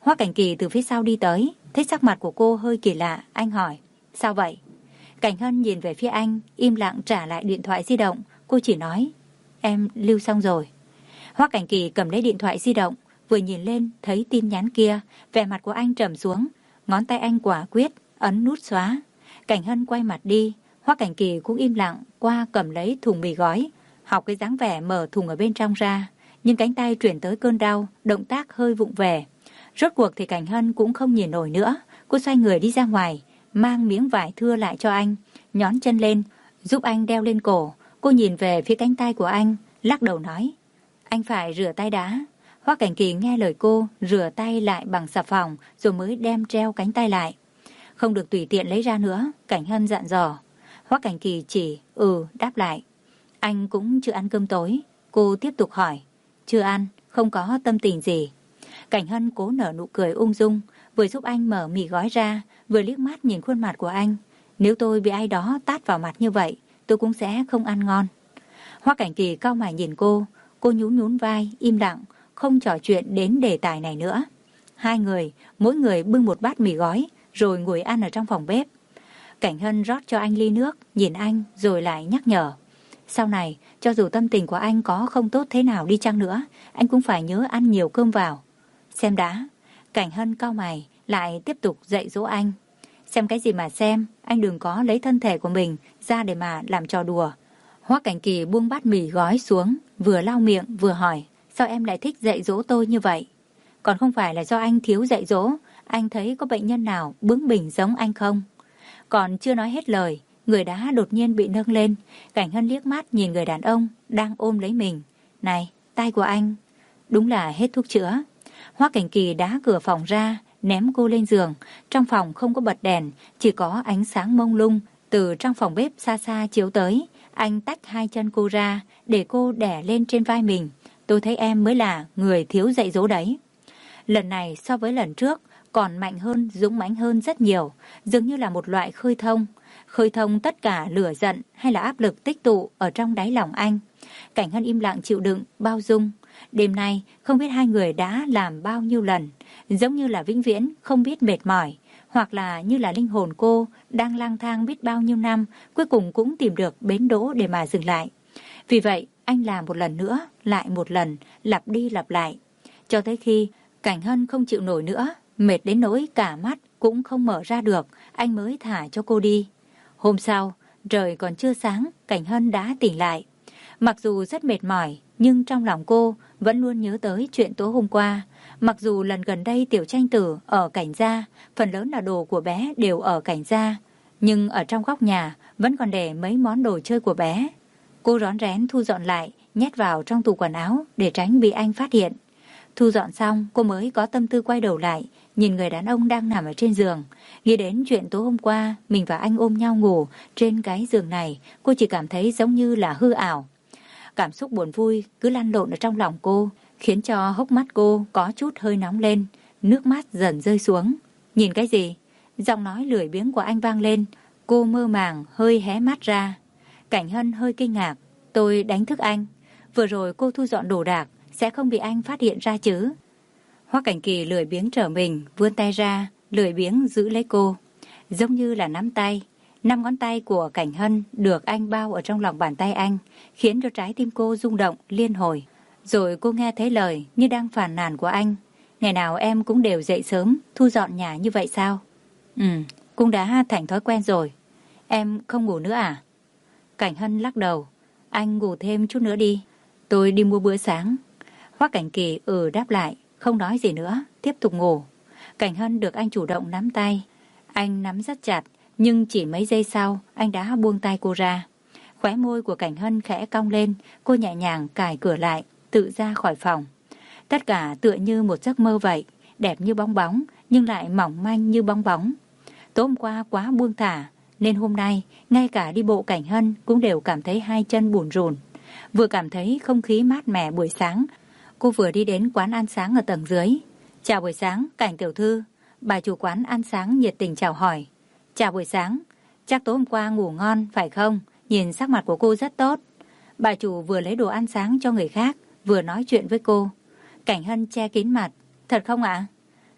Hoắc Cảnh Kỳ từ phía sau đi tới, thấy sắc mặt của cô hơi kỳ lạ, anh hỏi, sao vậy? Cảnh Hân nhìn về phía anh, im lặng trả lại điện thoại di động, cô chỉ nói, em lưu xong rồi. Hoắc Cảnh Kỳ cầm lấy điện thoại di động, vừa nhìn lên thấy tin nhắn kia, vẻ mặt của anh trầm xuống, ngón tay anh quả quyết ấn nút xóa. Cảnh Hân quay mặt đi, Hoắc Cảnh Kỳ cũng im lặng qua cầm lấy thùng mì gói, học cái dáng vẻ mở thùng ở bên trong ra, nhưng cánh tay chuyển tới cơn đau, động tác hơi vụng về. Rốt cuộc thì Cảnh Hân cũng không nhìn nổi nữa, cô xoay người đi ra ngoài, mang miếng vải thưa lại cho anh, nhón chân lên, giúp anh đeo lên cổ. Cô nhìn về phía cánh tay của anh, lắc đầu nói, anh phải rửa tay đã. Hoắc Cảnh Kỳ nghe lời cô, rửa tay lại bằng xà phòng rồi mới đem treo cánh tay lại. Không được tùy tiện lấy ra nữa, Cảnh Hân dặn dò. Hoắc Cảnh Kỳ chỉ ừ đáp lại. Anh cũng chưa ăn cơm tối. Cô tiếp tục hỏi. Chưa ăn, không có tâm tình gì. Cảnh Hân cố nở nụ cười ung dung, vừa giúp anh mở mì gói ra, vừa liếc mắt nhìn khuôn mặt của anh. Nếu tôi bị ai đó tát vào mặt như vậy, tôi cũng sẽ không ăn ngon. Hoắc Cảnh Kỳ cau mày nhìn cô, cô nhún nhún vai, im lặng, không trò chuyện đến đề tài này nữa. Hai người, mỗi người bưng một bát mì gói, rồi ngồi ăn ở trong phòng bếp. Cảnh Hân rót cho anh ly nước, nhìn anh rồi lại nhắc nhở. Sau này, cho dù tâm tình của anh có không tốt thế nào đi chăng nữa, anh cũng phải nhớ ăn nhiều cơm vào. Xem đã. Cảnh Hân cau mày, lại tiếp tục dạy dỗ anh. Xem cái gì mà xem, anh đừng có lấy thân thể của mình ra để mà làm trò đùa. Hoắc Cảnh Kỳ buông bát mì gói xuống, vừa lau miệng vừa hỏi, sao em lại thích dạy dỗ tôi như vậy? Còn không phải là do anh thiếu dạy dỗ, anh thấy có bệnh nhân nào bướng bỉnh giống anh không? Còn chưa nói hết lời, người đá đột nhiên bị nâng lên. Cảnh Hân liếc mắt nhìn người đàn ông đang ôm lấy mình. Này, tay của anh. Đúng là hết thuốc chữa. Hoắc Cảnh Kỳ đá cửa phòng ra, ném cô lên giường. Trong phòng không có bật đèn, chỉ có ánh sáng mông lung từ trong phòng bếp xa xa chiếu tới. Anh tách hai chân cô ra, để cô đè lên trên vai mình. Tôi thấy em mới là người thiếu dạy dỗ đấy. Lần này so với lần trước còn mạnh hơn, dũng mãnh hơn rất nhiều, dường như là một loại khơi thông. Khơi thông tất cả lửa giận hay là áp lực tích tụ ở trong đáy lòng anh. Cảnh Hân im lặng chịu đựng, bao dung. Đêm nay không biết hai người đã làm bao nhiêu lần, giống như là vĩnh viễn không biết mệt mỏi, hoặc là như là linh hồn cô đang lang thang biết bao nhiêu năm, cuối cùng cũng tìm được bến đỗ để mà dừng lại. Vì vậy anh làm một lần nữa, lại một lần, lặp đi lặp lại, cho tới khi Cảnh Hân không chịu nổi nữa, mệt đến nỗi cả mắt cũng không mở ra được, anh mới thả cho cô đi. Hôm sau, trời còn chưa sáng, Cảnh Hân đã tỉnh lại. Mặc dù rất mệt mỏi, nhưng trong lòng cô vẫn luôn nhớ tới chuyện tối hôm qua. Mặc dù lần gần đây Tiểu Tranh Tử ở Cảnh gia, phần lớn là đồ của bé đều ở Cảnh gia, nhưng ở trong góc nhà vẫn còn để mấy món đồ chơi của bé. Cô rón rén thu dọn lại, nhét vào trong tủ quần áo để tránh bị anh phát hiện. Thu dọn xong, cô mới có tâm tư quay đầu lại, nhìn người đàn ông đang nằm ở trên giường. Nghĩ đến chuyện tối hôm qua, mình và anh ôm nhau ngủ trên cái giường này, cô chỉ cảm thấy giống như là hư ảo. Cảm xúc buồn vui cứ lăn lộn ở trong lòng cô, khiến cho hốc mắt cô có chút hơi nóng lên, nước mắt dần rơi xuống. Nhìn cái gì? Giọng nói lười biếng của anh vang lên, cô mơ màng hơi hé mắt ra. Cảnh Hân hơi kinh ngạc, tôi đánh thức anh. Vừa rồi cô thu dọn đồ đạc, sẽ không bị anh phát hiện ra chứ? Hoắc Cảnh Kỳ lười biếng trở mình, vươn tay ra, lười biếng giữ lấy cô, giống như là nắm tay. Năm ngón tay của Cảnh Hân được anh bao ở trong lòng bàn tay anh, khiến cho trái tim cô rung động liên hồi. Rồi cô nghe thấy lời như đang phàn nàn của anh. Ngày nào em cũng đều dậy sớm, thu dọn nhà như vậy sao? Ừ, cũng đã thành thói quen rồi. Em không ngủ nữa à? Cảnh Hân lắc đầu. Anh ngủ thêm chút nữa đi. Tôi đi mua bữa sáng. Hoắc Cảnh Kỳ ừ đáp lại, không nói gì nữa, tiếp tục ngủ. Cảnh Hân được anh chủ động nắm tay. Anh nắm rất chặt, nhưng chỉ mấy giây sau, anh đã buông tay cô ra. Khóe môi của Cảnh Hân khẽ cong lên, cô nhẹ nhàng cài cửa lại, tự ra khỏi phòng. Tất cả tựa như một giấc mơ vậy, đẹp như bong bóng, nhưng lại mỏng manh như bong bóng. Tối hôm qua quá buông thả, nên hôm nay, ngay cả đi bộ Cảnh Hân cũng đều cảm thấy hai chân bủn rủn. Vừa cảm thấy không khí mát mẻ buổi sáng, cô vừa đi đến quán ăn sáng ở tầng dưới. Chào buổi sáng, Cảnh tiểu thư. Bà chủ quán ăn sáng nhiệt tình chào hỏi. Chào buổi sáng, chắc tối hôm qua ngủ ngon phải không? Nhìn sắc mặt của cô rất tốt. Bà chủ vừa lấy đồ ăn sáng cho người khác, vừa nói chuyện với cô. Cảnh Hân che kín mặt. Thật không ạ?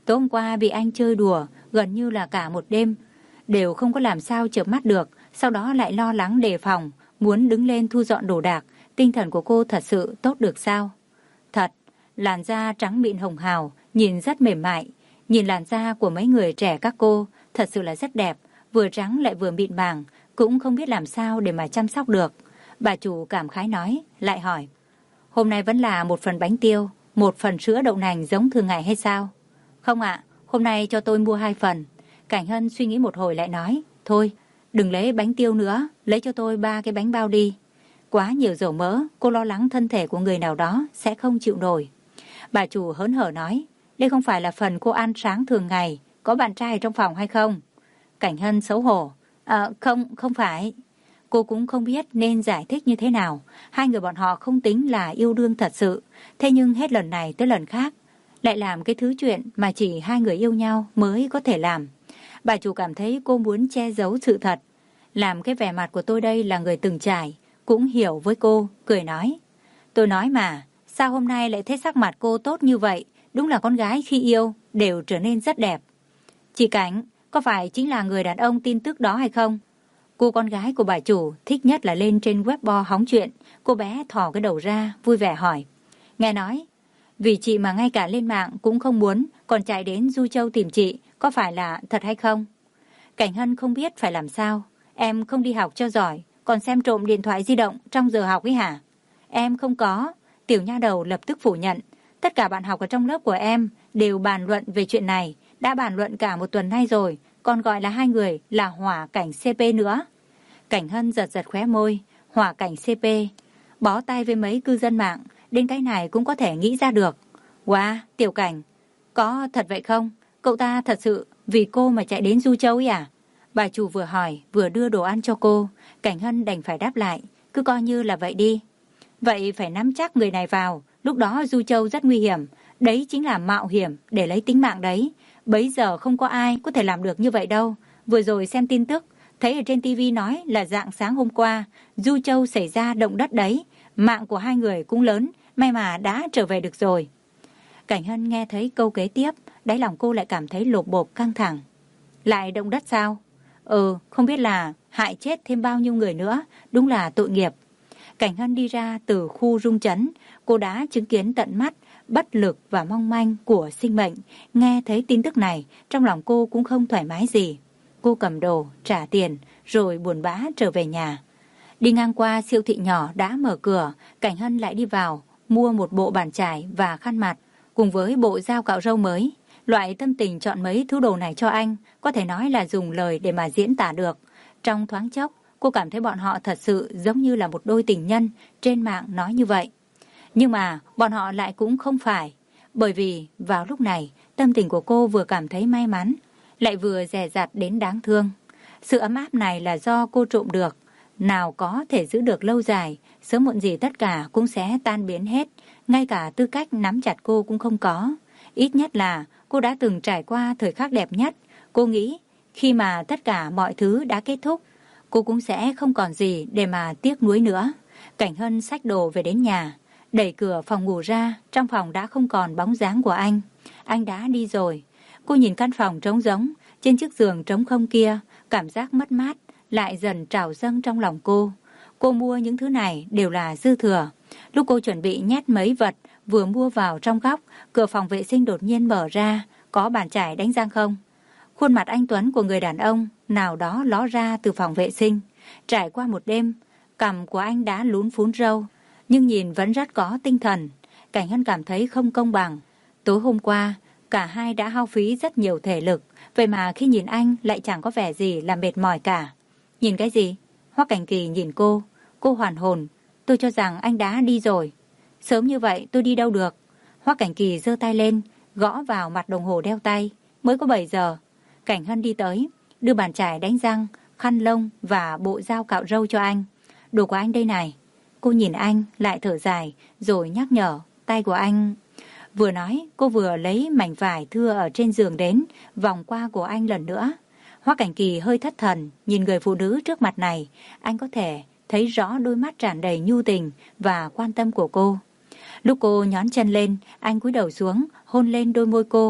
Tối hôm qua bị anh chơi đùa gần như là cả một đêm, đều không có làm sao chợp mắt được, sau đó lại lo lắng đề phòng, muốn đứng lên thu dọn đồ đạc. Tinh thần của cô thật sự tốt được sao? Thật, làn da trắng mịn hồng hào, nhìn rất mềm mại. Nhìn làn da của mấy người trẻ các cô, thật sự là rất đẹp, vừa trắng lại vừa mịn màng, cũng không biết làm sao để mà chăm sóc được. Bà chủ cảm khái nói, lại hỏi, hôm nay vẫn là một phần bánh tiêu, một phần sữa đậu nành giống thường ngày hay sao? Không ạ, hôm nay cho tôi mua hai phần. Cảnh Hân suy nghĩ một hồi lại nói, thôi, đừng lấy bánh tiêu nữa, lấy cho tôi ba cái bánh bao đi. Quá nhiều dầu mỡ, cô lo lắng thân thể của người nào đó sẽ không chịu nổi. Bà chủ hớn hở nói, đây không phải là phần cô ăn sáng thường ngày, có bạn trai trong phòng hay không? Cảnh Hân xấu hổ, à, không, không phải. Cô cũng không biết nên giải thích như thế nào. Hai người bọn họ không tính là yêu đương thật sự, thế nhưng hết lần này tới lần khác lại làm cái thứ chuyện mà chỉ hai người yêu nhau mới có thể làm. Bà chủ cảm thấy cô muốn che giấu sự thật. Làm cái vẻ mặt của tôi đây là người từng trải, cũng hiểu với cô, cười nói. Tôi nói mà, sao hôm nay lại thấy sắc mặt cô tốt như vậy? Đúng là con gái khi yêu đều trở nên rất đẹp. Chị Cảnh, có phải chính là người đàn ông tin tức đó hay không? Cô con gái của bà chủ thích nhất là lên trên Weibo hóng chuyện. Cô bé thò cái đầu ra, vui vẻ hỏi. Nghe nói, vì chị mà ngay cả lên mạng cũng không muốn, còn chạy đến Du Châu tìm chị, có phải là thật hay không? Cảnh Hân không biết phải làm sao. Em không đi học cho giỏi, còn xem trộm điện thoại di động trong giờ học ấy hả? Em không có. Tiểu nha đầu lập tức phủ nhận. Tất cả bạn học ở trong lớp của em đều bàn luận về chuyện này. Đã bàn luận cả một tuần nay rồi, còn gọi là hai người là hỏa cảnh xê pê nữa. Cảnh Hân giật giật khóe môi. Hỏa cảnh xê pê, bó tay với mấy cư dân mạng, đến cái này cũng có thể nghĩ ra được. Wow, Tiểu Cảnh, có thật vậy không? Cậu ta thật sự vì cô mà chạy đến Du Châu ấy à? Bà chủ vừa hỏi vừa đưa đồ ăn cho cô. Cảnh Hân đành phải đáp lại, cứ coi như là vậy đi. Vậy phải nắm chắc người này vào, lúc đó Du Châu rất nguy hiểm. Đấy chính là mạo hiểm để lấy tính mạng đấy. Bấy giờ không có ai có thể làm được như vậy đâu. Vừa rồi xem tin tức, thấy ở trên tivi nói là rạng sáng hôm qua Du Châu xảy ra động đất đấy. Mạng của hai người cũng lớn, may mà đã trở về được rồi. Cảnh Hân nghe thấy câu kế tiếp, đáy lòng cô lại cảm thấy lột bột căng thẳng. Lại động đất sao? Ừ, không biết là hại chết thêm bao nhiêu người nữa, đúng là tội nghiệp. Cảnh Hân đi ra từ khu rung chấn, cô đã chứng kiến tận mắt bất lực và mong manh của sinh mệnh. Nghe thấy tin tức này, trong lòng cô cũng không thoải mái gì. Cô cầm đồ, trả tiền, rồi buồn bã trở về nhà. Đi ngang qua siêu thị nhỏ đã mở cửa, Cảnh Hân lại đi vào, mua một bộ bàn chải và khăn mặt, cùng với bộ dao cạo râu mới. Loại tâm tình chọn mấy thứ đồ này cho anh, có thể nói là dùng lời để mà diễn tả được. Trong thoáng chốc, cô cảm thấy bọn họ thật sự giống như là một đôi tình nhân, trên mạng nói như vậy. Nhưng mà bọn họ lại cũng không phải, bởi vì vào lúc này, tâm tình của cô vừa cảm thấy may mắn, lại vừa dè dặt đến đáng thương. Sự ấm áp này là do cô trộm được, nào có thể giữ được lâu dài, sớm muộn gì tất cả cũng sẽ tan biến hết, ngay cả tư cách nắm chặt cô cũng không có. Ít nhất là cô đã từng trải qua thời khắc đẹp nhất. Cô nghĩ khi mà tất cả mọi thứ đã kết thúc, cô cũng sẽ không còn gì để mà tiếc nuối nữa. Cảnh Hân xách đồ về đến nhà, đẩy cửa phòng ngủ ra, trong phòng đã không còn bóng dáng của anh. Anh đã đi rồi. Cô nhìn căn phòng trống rỗng, trên chiếc giường trống không kia, cảm giác mất mát lại dần trào dâng trong lòng cô. Cô mua những thứ này đều là dư thừa. Lúc cô chuẩn bị nhét mấy vật vừa mua vào trong góc, cửa phòng vệ sinh đột nhiên mở ra. Có bàn chải đánh răng không? Khuôn mặt anh tuấn của người đàn ông nào đó ló ra từ phòng vệ sinh. Trải qua một đêm, cằm của anh đã lún phún râu, nhưng nhìn vẫn rất có tinh thần. Cảnh Hân cảm thấy không công bằng. Tối hôm qua, cả hai đã hao phí rất nhiều thể lực, vậy mà khi nhìn anh lại chẳng có vẻ gì là mệt mỏi cả. Nhìn cái gì? Hoắc Cảnh Kỳ nhìn cô. Cô hoàn hồn. Tôi cho rằng anh đã đi rồi. Sớm như vậy tôi đi đâu được? Hoắc Cảnh Kỳ giơ tay lên, gõ vào mặt đồng hồ đeo tay. Mới có bảy giờ. Cảnh Hân đi tới, đưa bàn chải đánh răng, khăn lông và bộ dao cạo râu cho anh. Đồ của anh đây này. Cô nhìn anh, lại thở dài, rồi nhắc nhở, tay của anh. Vừa nói, cô vừa lấy mảnh vải thưa ở trên giường đến, vòng qua cổ anh lần nữa. Hoắc Cảnh Kỳ hơi thất thần, nhìn người phụ nữ trước mặt này, anh có thể thấy rõ đôi mắt tràn đầy nhu tình và quan tâm của cô. Lúc cô nhón chân lên, anh cúi đầu xuống, hôn lên đôi môi cô. Cảnh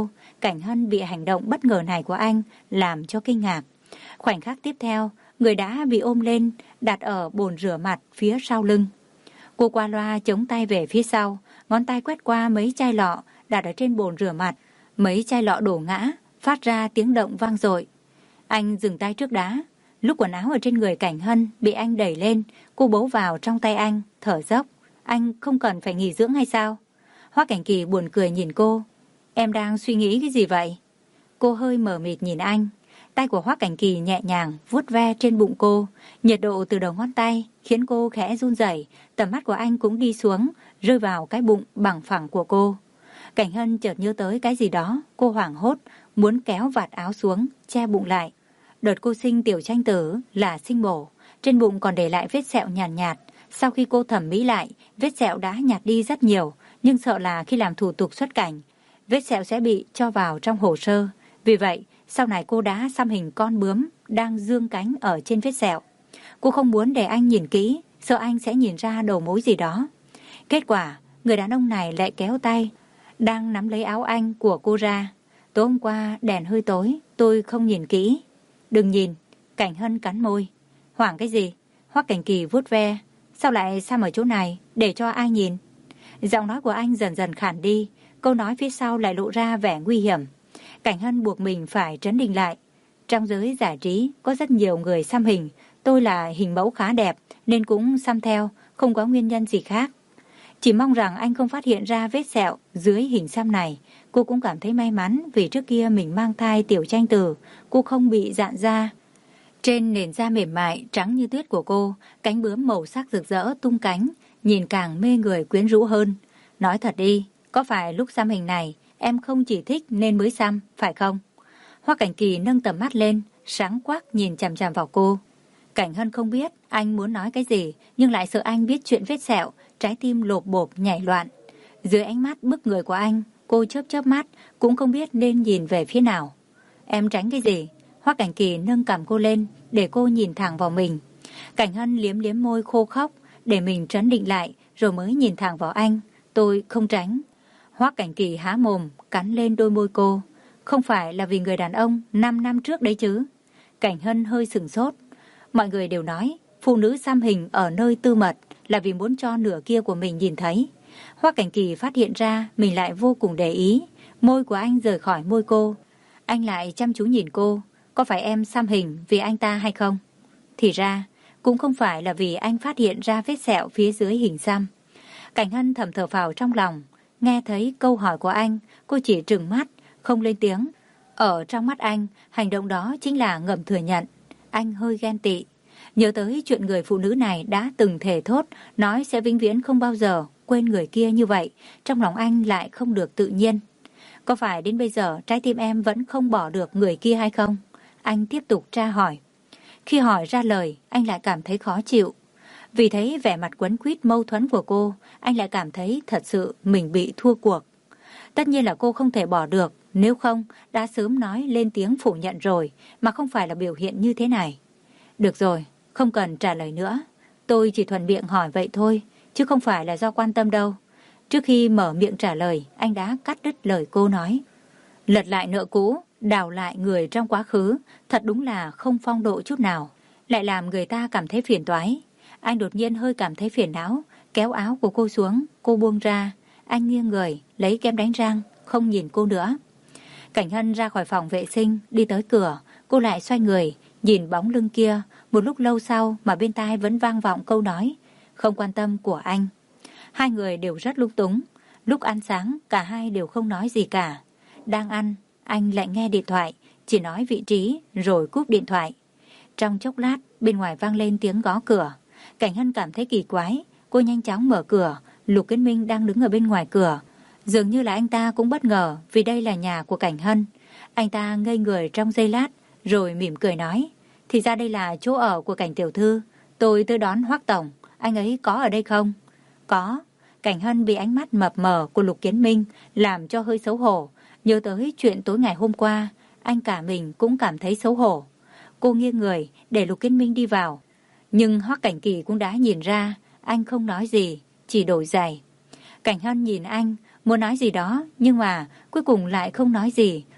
Cảnh Hân bị hành động bất ngờ này của anh làm cho kinh ngạc. Khoảnh khắc tiếp theo, người đã bị ôm lên, đặt ở bồn rửa mặt phía sau lưng. Cô qua loa chống tay về phía sau, ngón tay quét qua mấy chai lọ đặt ở trên bồn rửa mặt. Mấy chai lọ đổ ngã, phát ra tiếng động vang dội. Anh dừng tay trước đá. Lúc quần áo ở trên người Cảnh Hân bị anh đẩy lên, cô bấu vào trong tay anh, thở dốc. Anh không cần phải nghỉ dưỡng hay sao? Hoắc Cảnh Kỳ buồn cười nhìn cô. Em đang suy nghĩ cái gì vậy? Cô hơi mờ mịt nhìn anh. Tay của Hoắc Cảnh Kỳ nhẹ nhàng vuốt ve trên bụng cô. Nhiệt độ từ đầu ngón tay khiến cô khẽ run rẩy. Tầm mắt của anh cũng đi xuống, rơi vào cái bụng bằng phẳng của cô. Cảnh Hân chợt nhớ tới cái gì đó. Cô hoảng hốt, muốn kéo vạt áo xuống, che bụng lại. Đợt cô sinh tiểu tranh tử là sinh mổ. Trên bụng còn để lại vết sẹo nhàn nhạt, nhạt. Sau khi cô thẩm mỹ lại, vết sẹo đã nhạt đi rất nhiều. Nhưng sợ là khi làm thủ tục xuất cảnh, vết sẹo sẽ bị cho vào trong hồ sơ. Vì vậy, sau này cô đã xăm hình con bướm đang dương cánh ở trên vết sẹo. Cô không muốn để anh nhìn kỹ, sợ anh sẽ nhìn ra đầu mối gì đó. Kết quả, người đàn ông này lại kéo tay, đang nắm lấy áo anh của cô ra. Tối hôm qua đèn hơi tối, tôi không nhìn kỹ. Đừng nhìn. Cảnh Hân cắn môi. Hoảng cái gì? Hoắc Cảnh Kỳ vuốt ve. Sao lại xăm ở chỗ này, để cho ai nhìn? Giọng nói của anh dần dần khản đi. Câu nói phía sau lại lộ ra vẻ nguy hiểm. Cảnh Hân buộc mình phải trấn định lại. Trong giới giải trí có rất nhiều người xăm hình. Tôi là hình mẫu khá đẹp nên cũng xăm theo, không có nguyên nhân gì khác. Chỉ mong rằng anh không phát hiện ra vết sẹo dưới hình xăm này. Cô cũng cảm thấy may mắn vì trước kia mình mang thai tiểu tranh tử, cô không bị rạn da. Trên nền da mềm mại trắng như tuyết của cô, cánh bướm màu sắc rực rỡ tung cánh, nhìn càng mê người quyến rũ hơn. Nói thật đi, có phải lúc xăm hình này em không chỉ thích nên mới xăm, phải không? Hoắc Cảnh Kỳ nâng tầm mắt lên, sáng quắc nhìn chằm chằm vào cô. Cảnh Hân không biết anh muốn nói cái gì, nhưng lại sợ anh biết chuyện vết sẹo, trái tim lộp bộp nhảy loạn. Dưới ánh mắt bức người của anh, cô chớp chớp mắt, cũng không biết nên nhìn về phía nào. Em tránh cái gì? Hoắc Cảnh Kỳ nâng cằm cô lên, để cô nhìn thẳng vào mình. Cảnh Hân liếm liếm môi khô khóc, để mình trấn định lại, rồi mới nhìn thẳng vào anh. Tôi không tránh. Hoắc Cảnh Kỳ há mồm, cắn lên đôi môi cô. Không phải là vì người đàn ông năm năm trước đấy chứ? Cảnh Hân hơi sửng sốt. Mọi người đều nói, phụ nữ xăm hình ở nơi tư mật là vì muốn cho nửa kia của mình nhìn thấy. Hoắc Cảnh Kỳ phát hiện ra mình lại vô cùng để ý. Môi của anh rời khỏi môi cô. Anh lại chăm chú nhìn cô. Có phải em xăm hình vì anh ta hay không? Thì ra, cũng không phải là vì anh phát hiện ra vết sẹo phía dưới hình xăm. Cảnh Hân thầm thở phào trong lòng. Nghe thấy câu hỏi của anh, cô chỉ trừng mắt, không lên tiếng. Ở trong mắt anh, hành động đó chính là ngầm thừa nhận. Anh hơi ghen tị. Nhớ tới chuyện người phụ nữ này đã từng thề thốt, nói sẽ vĩnh viễn không bao giờ quên người kia như vậy. Trong lòng anh lại không được tự nhiên. Có phải đến bây giờ trái tim em vẫn không bỏ được người kia hay không? Anh tiếp tục tra hỏi. Khi hỏi ra lời, anh lại cảm thấy khó chịu. Vì thấy vẻ mặt quấn quýt mâu thuẫn của cô, anh lại cảm thấy thật sự mình bị thua cuộc. Tất nhiên là cô không thể bỏ được, nếu không đã sớm nói lên tiếng phủ nhận rồi, mà không phải là biểu hiện như thế này. Được rồi, không cần trả lời nữa. Tôi chỉ thuận miệng hỏi vậy thôi, chứ không phải là do quan tâm đâu. Trước khi mở miệng trả lời, anh đã cắt đứt lời cô nói. Lật lại nợ cũ, đào lại người trong quá khứ, thật đúng là không phong độ chút nào. Lại làm người ta cảm thấy phiền toái. Anh đột nhiên hơi cảm thấy phiền não, kéo áo của cô xuống, cô buông ra. Anh nghiêng người, lấy kem đánh răng, không nhìn cô nữa. Cảnh Hân ra khỏi phòng vệ sinh, đi tới cửa, cô lại xoay người, nhìn bóng lưng kia, một lúc lâu sau mà bên tai vẫn vang vọng câu nói, không quan tâm của anh. Hai người đều rất lung túng, lúc ăn sáng cả hai đều không nói gì cả. Đang ăn, anh lại nghe điện thoại, chỉ nói vị trí rồi cúp điện thoại. Trong chốc lát, bên ngoài vang lên tiếng gõ cửa. Cảnh Hân cảm thấy kỳ quái, cô nhanh chóng mở cửa. Lục Kiến Minh đang đứng ở bên ngoài cửa. Dường như là anh ta cũng bất ngờ vì đây là nhà của Cảnh Hân. Anh ta ngây người trong giây lát, rồi mỉm cười nói, thì ra đây là chỗ ở của Cảnh tiểu thư. Tôi tới đón Hoắc tổng, anh ấy có ở đây không? Có. Cảnh Hân bị ánh mắt mập mờ của Lục Kiến Minh làm cho hơi xấu hổ. Nhớ tới chuyện tối ngày hôm qua, anh cả mình cũng cảm thấy xấu hổ. Cô nghiêng người để Lục Kiến Minh đi vào. Nhưng Hoắc Cảnh Kỳ cũng đã nhìn ra, anh không nói gì, chỉ đổi giày. Cảnh Hân nhìn anh, muốn nói gì đó, nhưng mà cuối cùng lại không nói gì.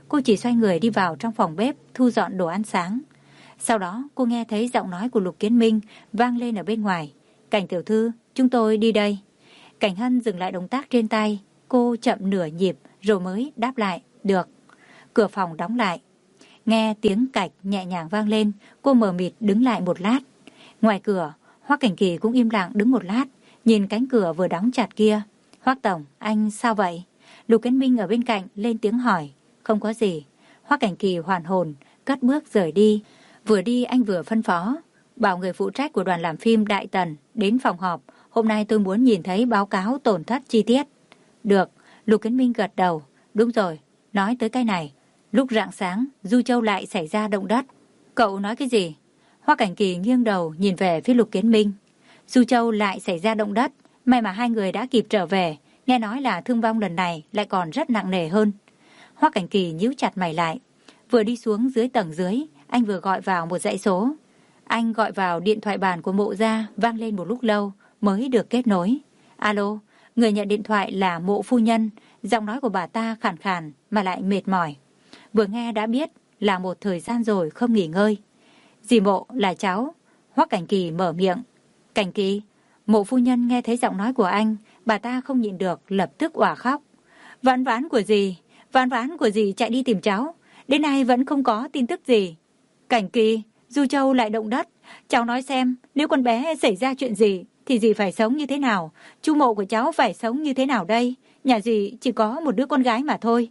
cô chỉ xoay người đi vào trong phòng bếp thu dọn đồ ăn sáng. Sau đó cô nghe thấy giọng nói của Lục Kiến Minh vang lên ở bên ngoài. Cảnh tiểu thư, chúng tôi đi đây. Cảnh Hân dừng lại động tác trên tay. Cô chậm nửa nhịp rồi mới đáp lại. Được. Cửa phòng đóng lại. Nghe tiếng cạch nhẹ nhàng vang lên, cô mờ mịt đứng lại một lát. Ngoài cửa, Hoắc Cảnh Kỳ cũng im lặng đứng một lát, nhìn cánh cửa vừa đóng chặt kia. Hoắc tổng, anh sao vậy? Lục Kiến Minh ở bên cạnh lên tiếng hỏi. Không có gì. Hoắc Cảnh Kỳ hoàn hồn, cất bước rời đi. Vừa đi anh vừa phân phó, bảo người phụ trách của đoàn làm phim Đại Tần đến phòng họp. Hôm nay tôi muốn nhìn thấy báo cáo tổn thất chi tiết. Được, Lục Kiến Minh gật đầu. Đúng rồi, nói tới cái này. Lúc rạng sáng, Du Châu lại xảy ra động đất. Cậu nói cái gì? Hoắc Cảnh Kỳ nghiêng đầu nhìn về phía Lục Kiến Minh. Du Châu lại xảy ra động đất. May mà hai người đã kịp trở về. Nghe nói là thương vong lần này lại còn rất nặng nề hơn. Hoắc Cảnh Kỳ nhíu chặt mày lại. Vừa đi xuống dưới tầng dưới, anh vừa gọi vào một dãy số. Anh gọi vào điện thoại bàn của Mộ gia, vang lên một lúc lâu mới được kết nối. Alo, người nhận điện thoại là Mộ phu nhân. Giọng nói của bà ta khàn khàn mà lại mệt mỏi. Vừa nghe đã biết là một thời gian rồi không nghỉ ngơi. Dì Mộ là cháu. Hoắc Cảnh Kỳ mở miệng. Cảnh Kỳ. Mộ phu nhân nghe thấy giọng nói của anh, bà ta không nhịn được lập tức òa khóc. Vãn vãn của dì, vãn vãn của dì chạy đi tìm cháu, đến nay vẫn không có tin tức gì. Cảnh Kỳ, Du Châu lại động đất, cháu nói xem nếu con bé xảy ra chuyện gì thì dì phải sống như thế nào, chú Mộ của cháu phải sống như thế nào đây, nhà dì chỉ có một đứa con gái mà thôi.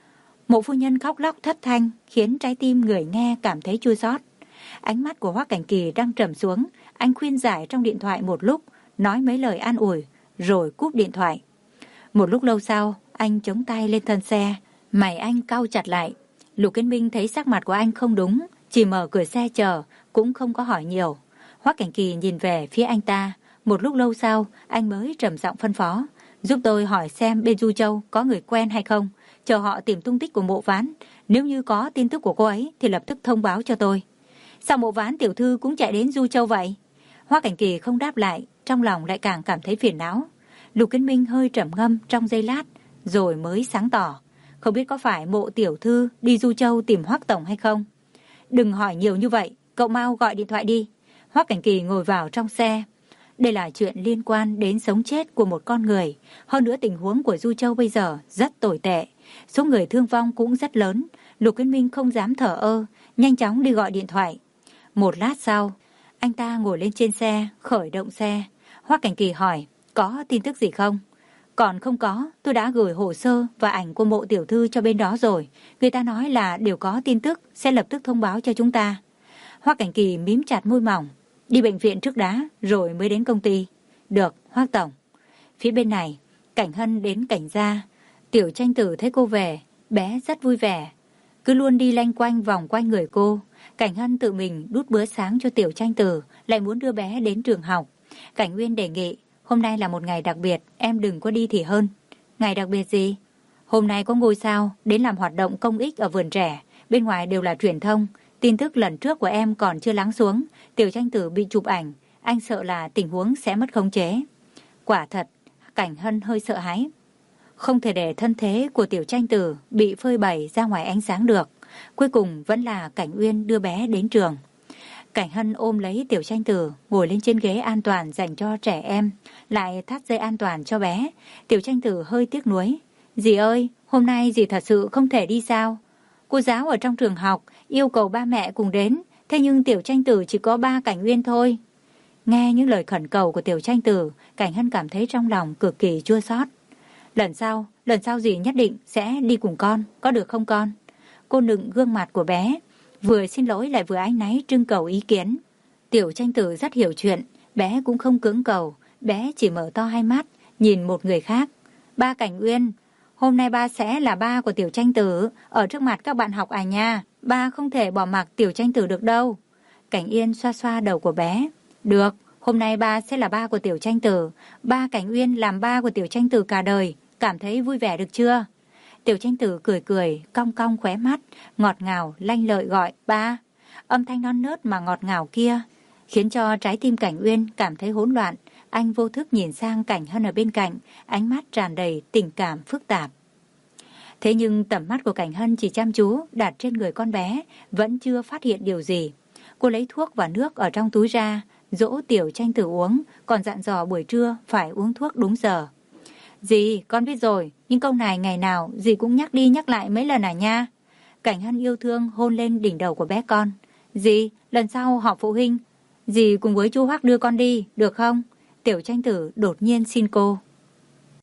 Mộ phu nhân khóc lóc thất thanh khiến trái tim người nghe cảm thấy chua xót. Ánh mắt của Hoắc Cảnh Kỳ đang trầm xuống, anh khuyên giải trong điện thoại một lúc, nói mấy lời an ủi rồi cúp điện thoại. Một lúc lâu sau, anh chống tay lên thân xe, mày anh cau chặt lại. Lục Kiến Minh thấy sắc mặt của anh không đúng, chỉ mở cửa xe chờ, cũng không có hỏi nhiều. Hoắc Cảnh Kỳ nhìn về phía anh ta, một lúc lâu sau, anh mới trầm giọng phân phó, giúp tôi hỏi xem bên Du Châu có người quen hay không, chờ họ tìm tung tích của Mộ Vãn, nếu như có tin tức của cô ấy thì lập tức thông báo cho tôi. Sao Mộ Vãn tiểu thư cũng chạy đến Du Châu vậy? Hoắc Cảnh Kỳ không đáp lại, trong lòng lại càng cảm thấy phiền não. Lục Kiến Minh hơi trầm ngâm trong giây lát, rồi mới sáng tỏ. Không biết có phải Mộ tiểu thư đi Du Châu tìm Hoắc tổng hay không? Đừng hỏi nhiều như vậy, cậu mau gọi điện thoại đi. Hoắc Cảnh Kỳ ngồi vào trong xe. Đây là chuyện liên quan đến sống chết của một con người. Hơn nữa tình huống của Du Châu bây giờ rất tồi tệ. Số người thương vong cũng rất lớn. Lục Kiến Minh không dám thở ơ, nhanh chóng đi gọi điện thoại. Một lát sau, anh ta ngồi lên trên xe, khởi động xe. Hoắc Cảnh Kỳ hỏi, có tin tức gì không? Còn không có, tôi đã gửi hồ sơ và ảnh của Mộ tiểu thư cho bên đó rồi. Người ta nói là đều có tin tức, sẽ lập tức thông báo cho chúng ta. Hoắc Cảnh Kỳ mím chặt môi mỏng. Đi bệnh viện trước đã, rồi mới đến công ty. Được, Hoắc tổng. Phía bên này, Cảnh Hân đến Cảnh gia. Tiểu Tranh Tử thấy cô về, bé rất vui vẻ. Cứ luôn đi lanh quanh vòng quanh người cô. Cảnh Hân tự mình đút bữa sáng cho Tiểu Tranh Tử, lại muốn đưa bé đến trường học. Cảnh Nguyên đề nghị, hôm nay là một ngày đặc biệt, em đừng có đi thì hơn. Ngày đặc biệt gì? Hôm nay có ngôi sao đến làm hoạt động công ích ở vườn trẻ, bên ngoài đều là truyền thông. Tin tức lần trước của em còn chưa lắng xuống, Tiểu Tranh Tử bị chụp ảnh, anh sợ là tình huống sẽ mất khống chế. Quả thật, Cảnh Hân hơi sợ hãi. Không thể để thân thế của Tiểu Tranh Tử bị phơi bày ra ngoài ánh sáng được. Cuối cùng vẫn là Cảnh Uyên đưa bé đến trường. Cảnh Hân ôm lấy Tiểu Tranh Tử, ngồi lên trên ghế an toàn dành cho trẻ em, lại thắt dây an toàn cho bé. Tiểu Tranh Tử hơi tiếc nuối. Dì ơi, hôm nay dì thật sự không thể đi sao? Cô giáo ở trong trường học yêu cầu ba mẹ cùng đến, thế nhưng Tiểu Tranh Tử chỉ có ba Cảnh Uyên thôi. Nghe những lời khẩn cầu của Tiểu Tranh Tử, Cảnh Hân cảm thấy trong lòng cực kỳ chua xót. Lần sau, lần sau dì nhất định sẽ đi cùng con, có được không con? Cô nựng gương mặt của bé, vừa xin lỗi lại vừa áy náy trưng cầu ý kiến. Tiểu Tranh Tử rất hiểu chuyện, bé cũng không cưỡng cầu, bé chỉ mở to hai mắt, nhìn một người khác. Ba Cảnh Uyên, hôm nay ba sẽ là ba của Tiểu Tranh Tử, ở trước mặt các bạn học à nha, ba không thể bỏ mặc Tiểu Tranh Tử được đâu. Cảnh Yên xoa xoa đầu của bé. Được, hôm nay ba sẽ là ba của Tiểu Tranh Tử, ba Cảnh Uyên làm ba của Tiểu Tranh Tử cả đời, cảm thấy vui vẻ được chưa? Tiểu Tranh Tử cười cười, cong cong khóe mắt, ngọt ngào, lanh lợi gọi ba. Âm thanh non nớt mà ngọt ngào kia, khiến cho trái tim Cảnh Uyên cảm thấy hỗn loạn. Anh vô thức nhìn sang Cảnh Hân ở bên cạnh, ánh mắt tràn đầy tình cảm phức tạp. Thế nhưng tầm mắt của Cảnh Hân chỉ chăm chú đặt trên người con bé, vẫn chưa phát hiện điều gì. Cô lấy thuốc và nước ở trong túi ra, dỗ Tiểu Tranh Tử uống, còn dặn dò buổi trưa phải uống thuốc đúng giờ. Dì, con biết rồi, nhưng câu này ngày nào dì cũng nhắc đi nhắc lại mấy lần à nha. Cảnh Hân yêu thương hôn lên đỉnh đầu của bé con. Dì, lần sau họp phụ huynh, dì cùng với chú Hoắc đưa con đi, được không? Tiểu Tranh Tử đột nhiên xin cô.